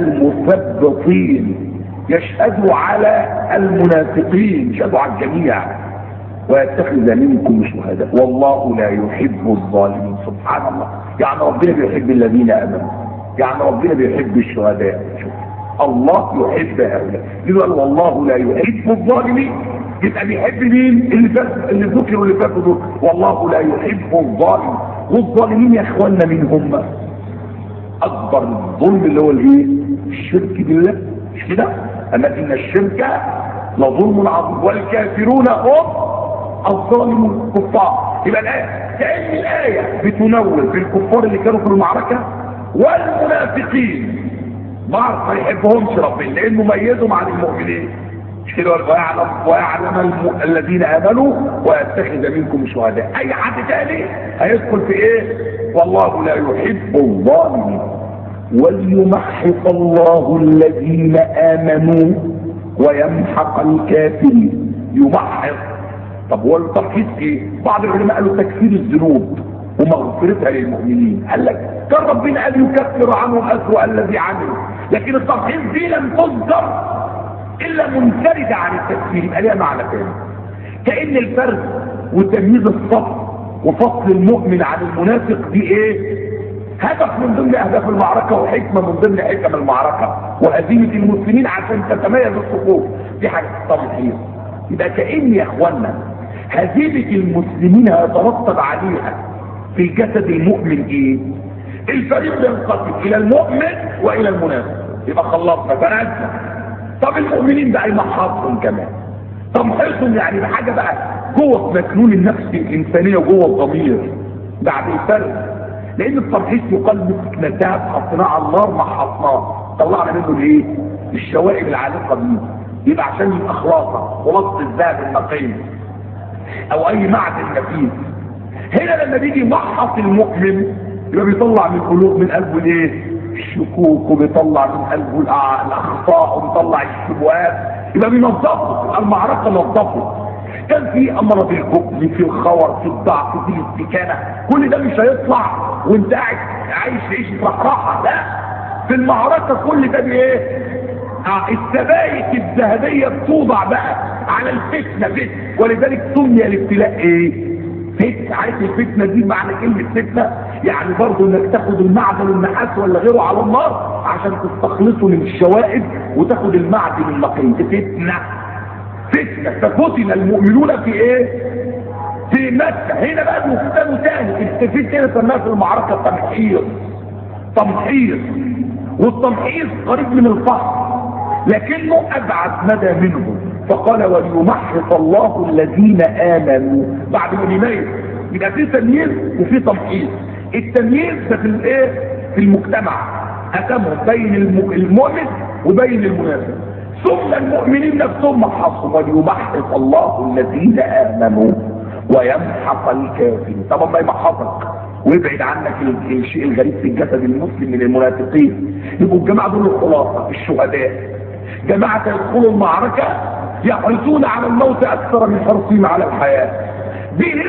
المثبطين، يشهدوا على المنافقين، يشهدوا على الجميع. ويتخذ منكم شهداء والله لا يحب الظالمين. سبحان الله. يعني ربنا بيحب الذين امنوا، يعني ربنا بيحب الشهداء. شوف الله يحب هؤلاء. قال والله لا يحب الظالمين، يبقى بيحب مين؟ اللي ذكروا اللي فاتوا دول. والله لا يحب الظالمين. والظالمين يا اخواننا مين هم؟ اكبر الظلم اللي هو الايه؟ الشرك بالله. مش كده؟ اما ان الشرك لظلم عظيم والكافرون هم الظالمون الكفار. يبقى الايه كأن الايه بتنور في الكفار اللي كانوا في المعركه والمنافقين. ما يحبهمش ربنا لانه ميزهم عن المؤمنين. مش كده؟ ويعلم الذين امنوا ويتخذ منكم شهداء. اي حد تاني هيدخل في ايه؟ والله لا يحب الظالمين. وليمحص الله الذين امنوا ويمحق الكافرين. يمحص. طب هو التمحيص ايه؟ بعض العلماء قالوا تكفير الذنوب ومغفرتها للمؤمنين. قال لك كان ربنا قال يكفر عنهم اسوأ الذي عملوا، لكن التمحيص دي لم تصدر الا منفردة عن التكفير. يبقى ليها معنى ثاني. كأن الفرق وتمييز الصف وفصل المؤمن عن المنافق دي ايه؟ هدف من ضمن اهداف المعركة وحكمة من ضمن حكم المعركة وهزيمة المسلمين عشان تتميز الصفوف. دي حاجة تمحيص. يبقى كأن يا اخوانا هزيمة المسلمين هيترتب عليها في جسد المؤمن ايه؟ الفريق ينقسم الى المؤمن والى المنافق. يبقى خلصنا فنزل. طب المؤمنين بقى يمحصهم كمان. تمحيصهم يعني بحاجة بقى جوه مكنون النفس الانسانية وجوه الضمير بعد الفرق. لان التمحيص يقال مسكنا الذهب حطيناه على النار محصناه طلعنا منه الايه؟ الشوائب العالقة بيه. يبقى عشان يبقى خلاصة خلاصة الذهب النقي او اي معدن نفيس. هنا لما بيجي يمحص المؤمن يبقى بيطلع من قلوب من قلبه الايه؟ الشكوك، وبيطلع من قلبه الاخطاء، وبيطلع الشبهات. يبقى بينظفه. المعركة نظفه. كان في امراض الجبن، في الخور، في الضعف، في الاستكانة. كل ده مش هيطلع وانت قاعد عايش تعيش رحراحة. لا، في المعركة كل ده بايه؟ السبائك الذهبية بتوضع بقى على الفتنة فتنة. ولذلك سمي الابتلاء ايه؟ فتنة. عارف الفتنة دي معنى كلمة فتنة؟ يعني برضو انك تاخد المعدن النحاس ولا غيره على النار عشان تستخلصه من الشوائب وتاخد المعدن النقي. فتنة. فتنة. ففتن المؤمنون في ايه؟ في مكة. هنا بقى المفتن تاني. الفتنة سماها في المعركة تمحيص. تمحيص. والتمحيص قريب من الفحص لكنه ابعد مدى منه. فقال وليمحص الله الذين امنوا. بعد ما يميز يبقى في تمييز وفي تمحيص. التمييز ده في الايه؟ في المجتمع قسمهم بين المؤمن وبين المنافق. ثم المؤمنين نفسهم محصهم. وليمحص الله الذين امنوا ويمحق الكافرين. طب ما يمحصك ويبعد عنك الشيء الغريب في الجسد المسلم من المنافقين. يبقوا الجماعه دول الخلاصه الشهداء. جماعه يدخلوا المعركه يحرصون على الموت اكثر من حرصهم على الحياه. بهم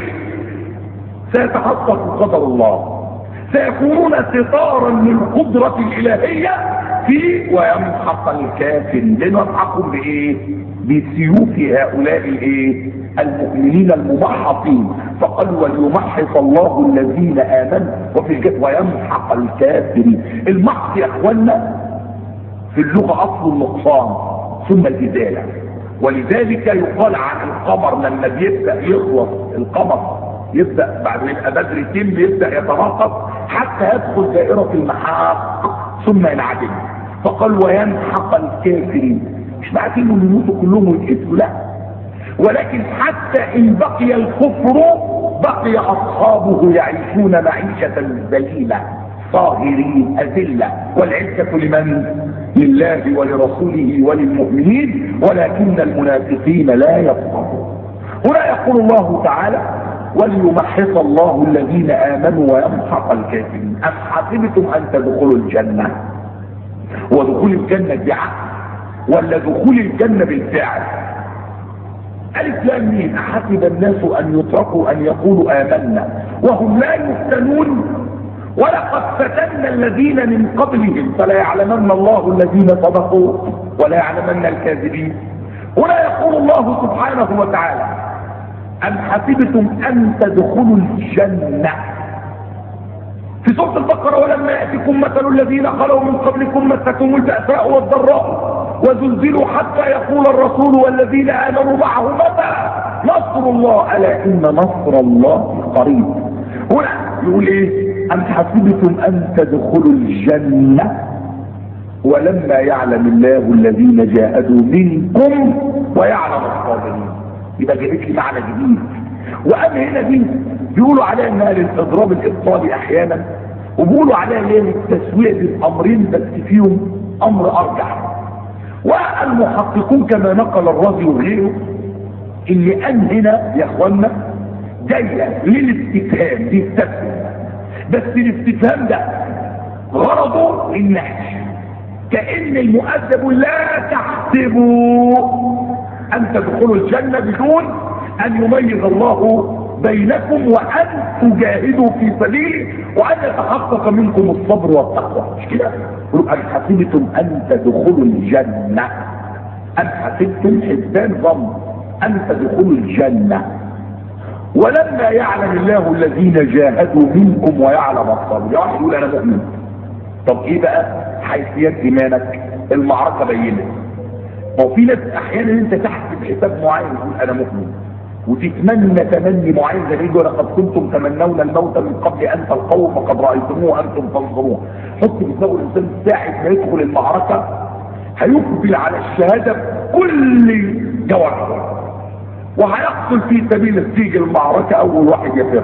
سيتحقق قدر الله. سيكونون ستارا للقدره الالهيه في ويمحق الكافر. لنلحقهم بايه؟ بسيوف هؤلاء الايه؟ المؤمنين الممحصين. فقال وليمحص الله الذين امنوا وفي الجد ويمحق الكافرين. المحص يا اخوانا في اللغه اصل النقصان ثم الازاله. ولذلك يقال عن القمر لما بيبدا يخلص القمر يبدأ بعد ما يبقى بدر يتم يبدأ يتناقض حتى يدخل دائرة المحاق ثم ينعدم. فقال وينحق الكافرين، مش معنى انه يموتوا كلهم ويتقتلوا، لا، ولكن حتى ان بقي الكفر بقي اصحابه يعيشون معيشة ذليلة صاغرين اذلة، والعزة لمن؟ لله ولرسوله وللمؤمنين، ولكن المنافقين لا يفقهون. هنا يقول الله تعالى وليمحص الله الذين امنوا ويمحق الكافرين. ام حسبتم ان تدخلوا الجنة؟ ودخول الجنة بعقل ولا دخول الجنة بالفعل؟ ألف لام ميم. أحسب الناس أن يتركوا أن يقولوا آمنا وهم لا يفتنون ولقد فتنا الذين من قبلهم فلا يعلمن الله الذين صدقوا ولا يعلمن الكاذبين. هنا يقول الله سبحانه وتعالى أم حسبتم أن تدخلوا الجنة. في سورة البقرة ولما يأتكم مثل الذين خلوا من قبلكم مستهم البأساء والضراء وزلزلوا حتى يقول الرسول والذين آمنوا معه متى نصر الله ألا إن نصر الله قريب. هنا يقول إيه؟ أم حسبتم أن تدخلوا الجنة ولما يعلم الله الذين جاهدوا منكم ويعلم الصابرين. يبقى جابت لي معنى جديد. وأم هنا دي بيقولوا عليها انها للاضراب الابطالي احيانا، وبيقولوا عليها للتسوية بالامرين بس فيهم امر ارجح. والمحققون كما نقل الرازي وغيره ان ان هنا يا اخوانا جايه للاستفهام دي التسوية، بس الاستفهام ده غرضه النهي، كأن المؤدب لا تحسبوا ان تدخلوا الجنة بدون ان يميز الله بينكم وان تجاهدوا في سبيله وان يتحقق منكم الصبر والتقوى. مش كده؟ قلوا ان حسبتم ان تدخلوا الجنة، ان حسبتم حسبان ظن ان تدخلوا الجنة ولما يعلم الله الذين جاهدوا منكم ويعلم الصبر. يعني يقول انا مؤمن. طب ايه بقى حيثيات ايمانك؟ المعركة بينت. وفي ناس احيانا انت تحسب حساب معين يقول انا مؤمن وتتمنى تمني معين زي يقول لقد كنتم تمنون الموت من قبل ان تلقوه فقد رايتموه وانتم تنظرون. حط في دماغه الانسان ساعه ما يدخل المعركه هيقبل على الشهاده بكل جوارحه وهيقتل في سبيل السيج المعركه اول واحد يفر.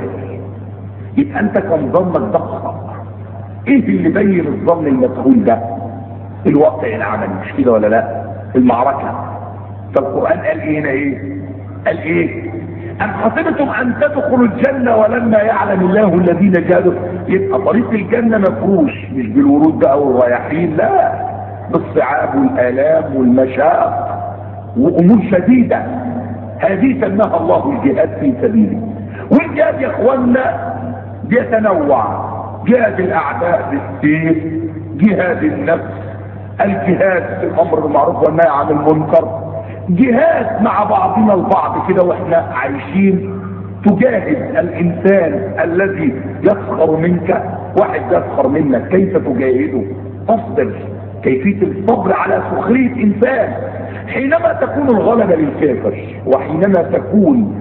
يبقى انت كان ظنك ده خطا. ايه اللي بين الظن المسؤول ده؟ الواقع العملي، مش كده ولا لا؟ المعركه. فالقران قال ايه هنا؟ ايه قال ايه؟ ام حسبتم ان تدخلوا الجنة ولما يعلم الله الذين جاهدوا. يبقى طريق الجنة مفروش مش بالورود بقى والرياحين، لا، بالصعاب والآلام والمشاق وامور شديدة. هذه سماها الله الجهاد في سبيله. والجهاد يا اخوانا بيتنوع: جهاد الاعداء بالسيف، جهاد النفس، الجهاد في الامر بالمعروف والنهي عن المنكر، جهاد مع بعضنا البعض كده واحنا عايشين. تجاهد الانسان الذي يسخر منك، واحد يسخر منك، كيف تجاهده؟ تصبر. كيفية الصبر على سخرية انسان حينما تكون الغلبة للكافر وحينما تكون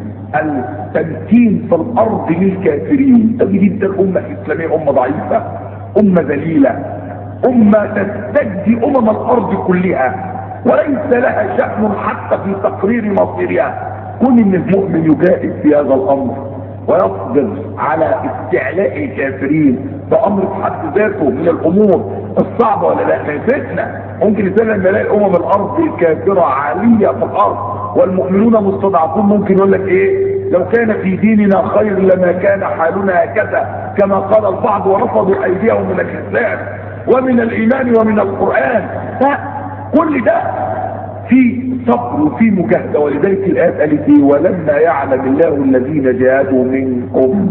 التمكين في الارض للكافرين. تجد الامة الاسلامية امة ضعيفة، امة ذليلة، امة تستجدي الارض كلها وليس لها شأن حتى في تقرير مصيرها. كون ان المؤمن يجاهد في هذا الامر ويصبر على استعلاء الكافرين ده امر في حد ذاته من الامور الصعبه ولا لا؟ فتنه. ممكن الانسان لما يلاقي الارض الكافره عاليه في الارض والمؤمنون مستضعفون ممكن يقول لك ايه؟ لو كان في ديننا خير لما كان حالنا هكذا، كما قال البعض ورفضوا ايديهم من الاسلام ومن الايمان ومن القران. كل ده في صبر وفي مجاهده. ولذلك الايه قالت ايه؟ ولما يعلم الله الذين جاهدوا منكم.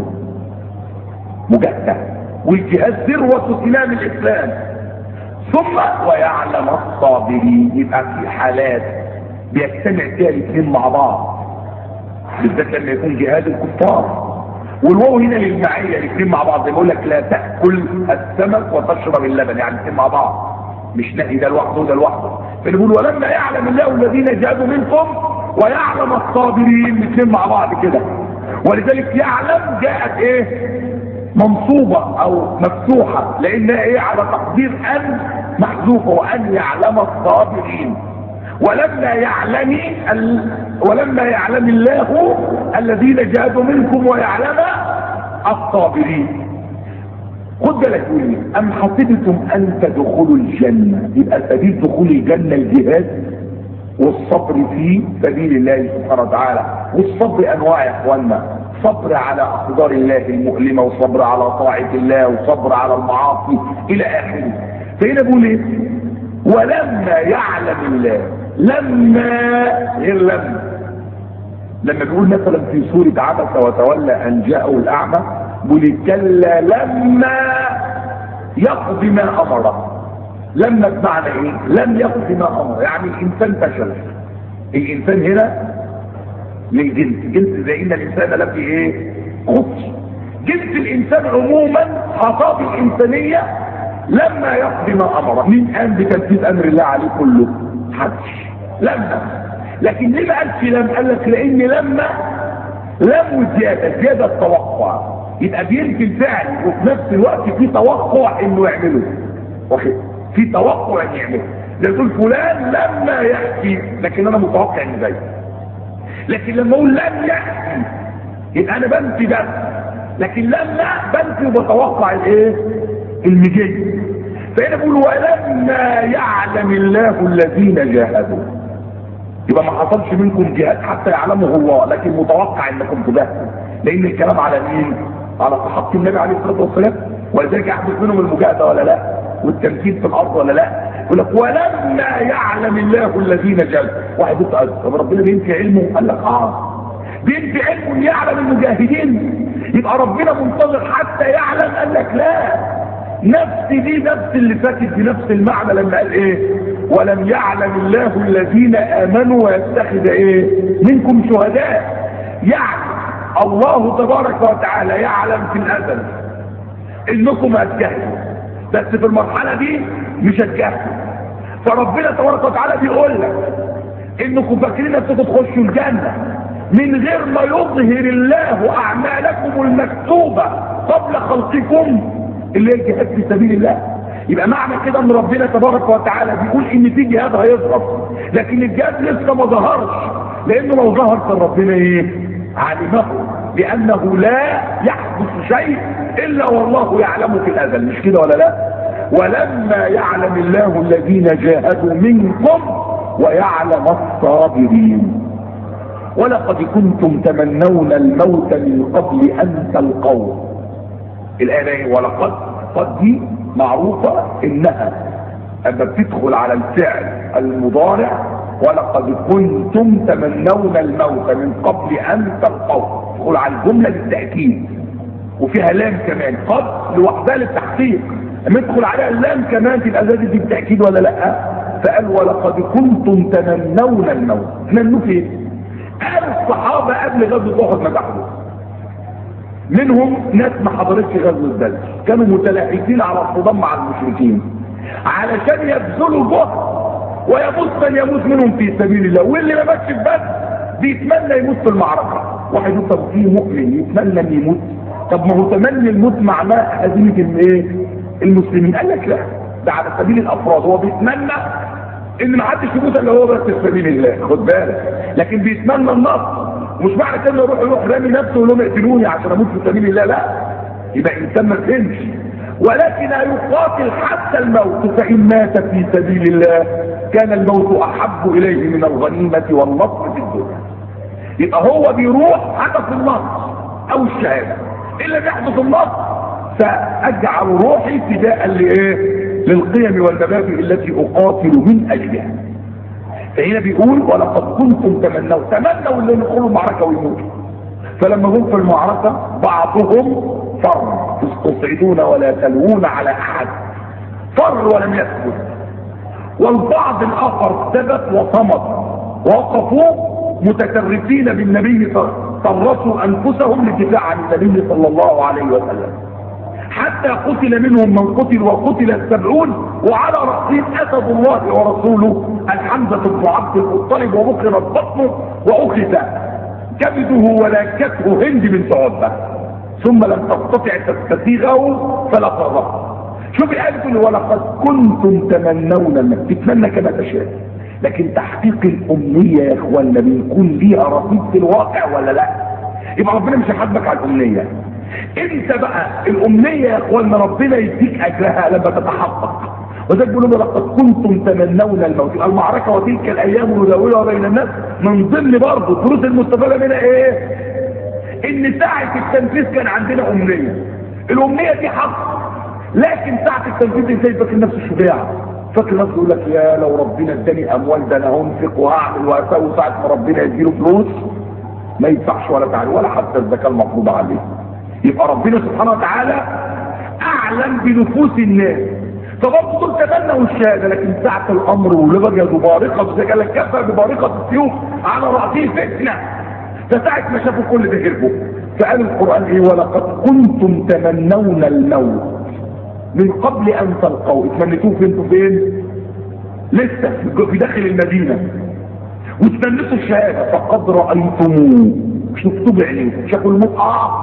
مجاهده، والجهاد ذروه سلام الاسلام. ثم ويعلم الصابرين. يبقى في حالات بيجتمع فيها الاثنين مع بعض، بالذات لما يكون جهاد الكفار. والواو هنا للمعيه، الاثنين مع بعض. زي ما بقول لك لا تاكل السمك وتشرب اللبن، يعني الاثنين مع بعض، مش نهي ده لوحده وده لوحده. فنقول ولما يعلم الله الذين جاهدوا منكم ويعلم الصابرين، الاثنين مع بعض كده. ولذلك يعلم جاءت ايه منصوبة او مفتوحة لانها ايه على تقدير ان محذوفة، وان يعلم الصابرين. ولما يعلم الله الذين جاهدوا منكم ويعلم الصابرين. خد بالك يقول ام حسبتم ان تدخلوا الجنة، يبقى سبيل دخول الجنة الجهاد والصبر في سبيل الله سبحانه وتعالى. والصبر انواع يا اخوانا، صبر على اقدار الله المؤلمة، وصبر على طاعة الله، وصبر على المعاصي الى اخره. فهنا بيقول ايه ولما يعلم الله، لما غير لما بيقول مثلا في سورة عبس وتولى ان جاءه الاعمى بيقول كلا لما يقضي ما امره. لما بمعنى ايه؟ لم يقضي ما امره، يعني الانسان فشل. الانسان هنا للجنس زي ان الانسان لم ايه خطي. جنس الانسان عموما خطاب الانسانية لما يقضي ما امره. مين قام بتنفيذ امر الله عليه كله؟ حدش. لما. لكن ليه ما قالش لم؟ قال لك لان لما زيادة التوقع، يبقى بينفي الفعل وفي نفس الوقت في توقع انه يعمله. واخد؟ في توقع ان يعمله. يقول فلان لما يحكي، لكن انا متوقع انه جاي. لكن لما اقول لم يحكي يبقى انا بنفي بس، لكن لما بنفي وبتوقع الايه؟ المجي. فهنا بقول ولما يعلم الله الذين جاهدوا، يبقى ما حصلش منكم جهاد حتى يعلمه الله، لكن متوقع انكم تجاهدوا، لان الكلام على مين؟ على صحابه النبي عليه الصلاه والسلام. ولذلك يحدث منهم المجاهده ولا لا؟ والتمكين في الارض ولا لا؟ يقول لك ولما يعلم الله الذين جاهدوا. واحد يسال طب ربنا بينفي علمه؟ قال لك بينفي علمه يعلم المجاهدين، يبقى ربنا منتظر حتى يعلم؟ قال لك لا، نفس دي نفس اللي فاتت بنفس المعنى لما قال ايه ولم يعلم الله الذين امنوا ويتخذ ايه منكم شهداء. يعني الله تبارك وتعالى يعلم في الازل انكم هتجاهدوا، بس في المرحله دي مش هتجاهدوا. فربنا تبارك وتعالى بيقول لك انكم فاكرين انكم تخشوا الجنه من غير ما يظهر الله اعمالكم المكتوبه قبل خلقكم اللي هي الجهاد في سبيل الله. يبقى معنى كده ان ربنا تبارك وتعالى بيقول ان في جهاد هيظهر، لكن الجهاد لسه ما ظهرش، لانه لو ظهر كان ربنا ايه علمه، لانه لا يحدث شيء الا والله يعلمه في الازل. مش كده ولا لا؟ ولما يعلم الله الذين جاهدوا منكم ويعلم الصابرين. ولقد كنتم تمنون الموت من قبل ان تلقوه. الآية ولقد قد دي معروفة انها اما بتدخل على الفعل المضارع ولقد كنتم تمنون الموت من قبل ان تلقوه، تدخل على الجملة بالتأكيد وفيها لام كمان، قد لوحدها للتحقيق، اما يدخل عليها اللام كمان تبقى زادت بالتأكيد ولا لا؟ فقال ولقد كنتم تمنون الموت. تمنوا فين؟ قال الصحابة قبل غزوة احد ما تحدث، منهم ناس ما حضرتش غزوة بدر، كانوا متلاحقين على الصدام مع المشركين علشان يبذلوا جهد ويموت من يموت منهم في سبيل الله، واللي ما ماتش في بدر بيتمنى يموت في المعركة. واحد يقول طب في مؤمن يتمنى ان يموت؟ طب ما هو تمني الموت معناه هزيمة الايه؟ المسلمين. قال لك لا، ده على سبيل الافراد، هو بيتمنى ان ما حدش يموت الا هو بس في سبيل الله، خد بالك، لكن بيتمنى النصر. مش معنى كده يروح رامي نفسه ويقول لهم اقتلوني عشان اموت في سبيل الله، لا، يبقى انسان ما فهمش. ولكن يقاتل حتى الموت، فان مات في سبيل الله كان الموت احب اليه من الغنيمه والنصر في الدنيا. يبقى هو بيروح هدف النصر او الشهاده، الا بيحدث النصر فاجعل روحي فداء لايه؟ للقيم والمبادئ التي اقاتل من اجلها. فهنا بيقول ولقد كنتم تمنوا اللي يدخلوا المعركه ويموتوا، فلما هم في المعركه بعضهم فر، تستصعدون ولا تلوون على احد، فر ولم يثبت، والبعض الاخر ثبت وصمد، وقفوا متكرسين بالنبي، طرسوا انفسهم للدفاع عن النبي صلى الله عليه وسلم، حتى قتل منهم من قتل وقتل 70، وعلى رأسهم أسد الله ورسوله الحمزة بن عبد المطلب، وبكرت بطنه وأخذ كبده ولاكته هند بنت عتبة ثم لم تستطع تستسيغه فلا فرق. شوف الآية بتقول ولقد كنتم تمنون الموت، تتمنى كما تشاء، لكن تحقيق الأمنية يا اخوانا بيكون ليها رصيد في الواقع ولا لا؟ يبقى ربنا مش هيحاسبك على الأمنية. انت بقى الأمنية يا اخوانا ربنا يديك أجرها لما تتحقق. وذلك بيقولوا لقد كنتم تمنون الموت. المعركة وتلك الأيام نداولها بين الناس من ضمن برضه الدروس المستفادة منها ايه؟ ان ساعة التنفيذ كان عندنا أمنية، الأمنية دي حق، لكن ساعة التنفيذ ازاي فاكر نفسه شجاع، فاكر نفسه يقول لك يا لو ربنا اداني اموال ده انا هنفق وهعمل واسوي، ساعة ما ربنا يديله فلوس ما يدفعش ولا تعالى ولا حتى الزكاة المفروضة عليه. يبقى ربنا سبحانه وتعالى اعلم بنفوس الناس، فبرضه دول تمنوا الشهاده، لكن ساعة الامر ولبجدوا بارقة زي قال لك كفى ببارقة السيوف على رأسه فتنة، فساعة ما شافوا كل ده هربوا. فقال القرآن ايه؟ ولقد كنتم تمنون الموت من قبل ان تلقوا. اتمنيتوه انتوا فين؟ لسه في داخل المدينة وتمنيتوا الشهادة، فقد رأيتموه، شفتوا بعينيكم، شافوا الموت،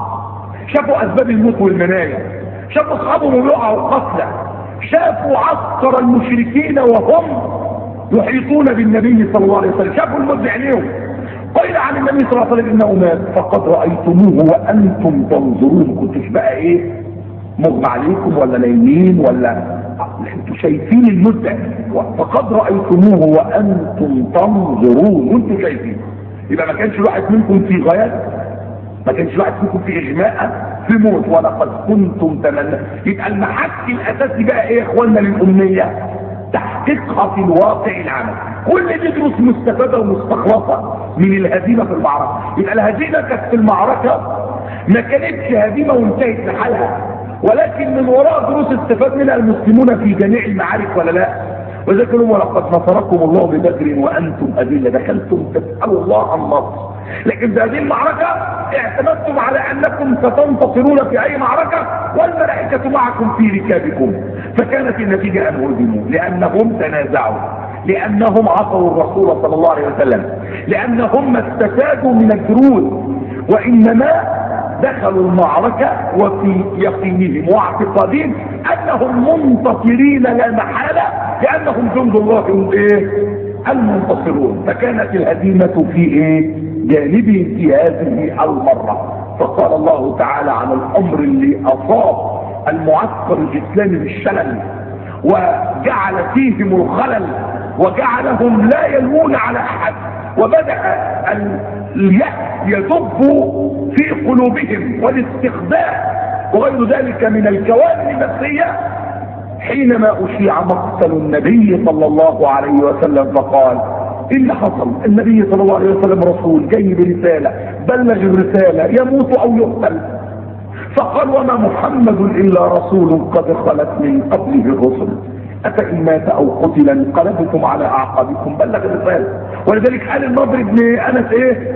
شافوا اسباب الموت والمنايا، شافوا اصحابهم وقعوا قتلى، شافوا عسكر المشركين وهم يحيطون بالنبي صلى الله عليه وسلم، شافوا الموت بعينيهم. قيل عن النبي صلى الله عليه وسلم انه مات، فقد رأيتموه وانتم تنظرون. كنتوش بقى ايه مغمى عليكم ولا نايمين ولا انتوا شايفين المدة، فقد رأيتموه وانتم تنظرون وانتوا شايفين. يبقى ما كانش الواحد منكم في غايات، ما كانش الواحد منكم في اجماع في موت. ولقد كنتم تمنى. يبقى المحك الاساسي بقى ايه يا اخوانا للامنية؟ تحقيقها في الواقع العمل. كل دي دروس مستفادة ومستخلصة من الهزيمة في المعركة. يبقى الهزيمة كانت في المعركة ما كانتش هزيمة وانتهت لحالها، ولكن من وراء دروس استفاد منها المسلمون في جميع المعارك ولا لا؟ وذكروا ولقد نصركم الله ببدر وانتم اذله، دخلتم تسالوا الله عن النصر، لكن في هذه المعركه اعتمدتم على انكم ستنتصرون في اي معركه والملائكه معكم في ركابكم، فكانت النتيجه ان هزموا لانهم تنازعوا، لانهم عصوا الرسول صلى الله عليه وسلم، لانهم ما استفادوا من الدروس، وانما دخلوا المعركة وفي يقينهم واعتقادهم انهم منتصرين لا محالة، لانهم جند الله ايه المنتصرون. فكانت الهزيمة في ايه جانبهم في هذه المرة. فقال الله تعالى عن الامر اللي اصاب المعسكر الاسلامي بالشلل وجعل فيهم الخلل وجعلهم لا يلوون على احد، وبدأ اليأس يدب في قلوبهم والاستخداع وغير ذلك من الكوارث النفسية، حينما أشيع مقتل النبي صلى الله عليه وسلم. فقال إيه اللي حصل؟ النبي صلى الله عليه وسلم رسول جاي برسالة، بلغ الرسالة يموت أو يقتل. فقال وما محمد إلا رسول قد خلت من قبله الرسل أفإن مات أو قتل انقلبتم على أعقابكم. بلغ الرسالة. ولذلك قال النضر بن أنس إيه؟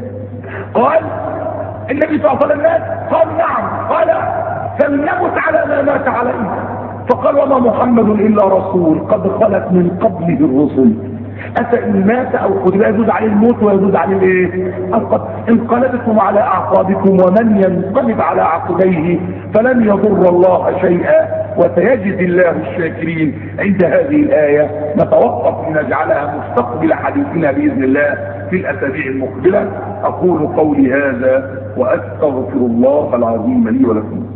قال النبي صلى الله عليه وسلم مات؟ قال نعم. قال فلنمت على ما مات عليه. فقال وما محمد إلا رسول قد خلت من قبله الرسل أفإن مات أو قتل. يجوز عليه الموت ويجوز عليه الايه؟ انقلبتم على أعقابكم ومن ينقلب على عقبيه فلن يضر الله شيئا وسيجزي الله الشاكرين. عند هذه الآية نتوقف لنجعلها مستقبل حديثنا بإذن الله في الأسابيع المقبلة. أقول قولي هذا وأستغفر الله العظيم لي ولكم.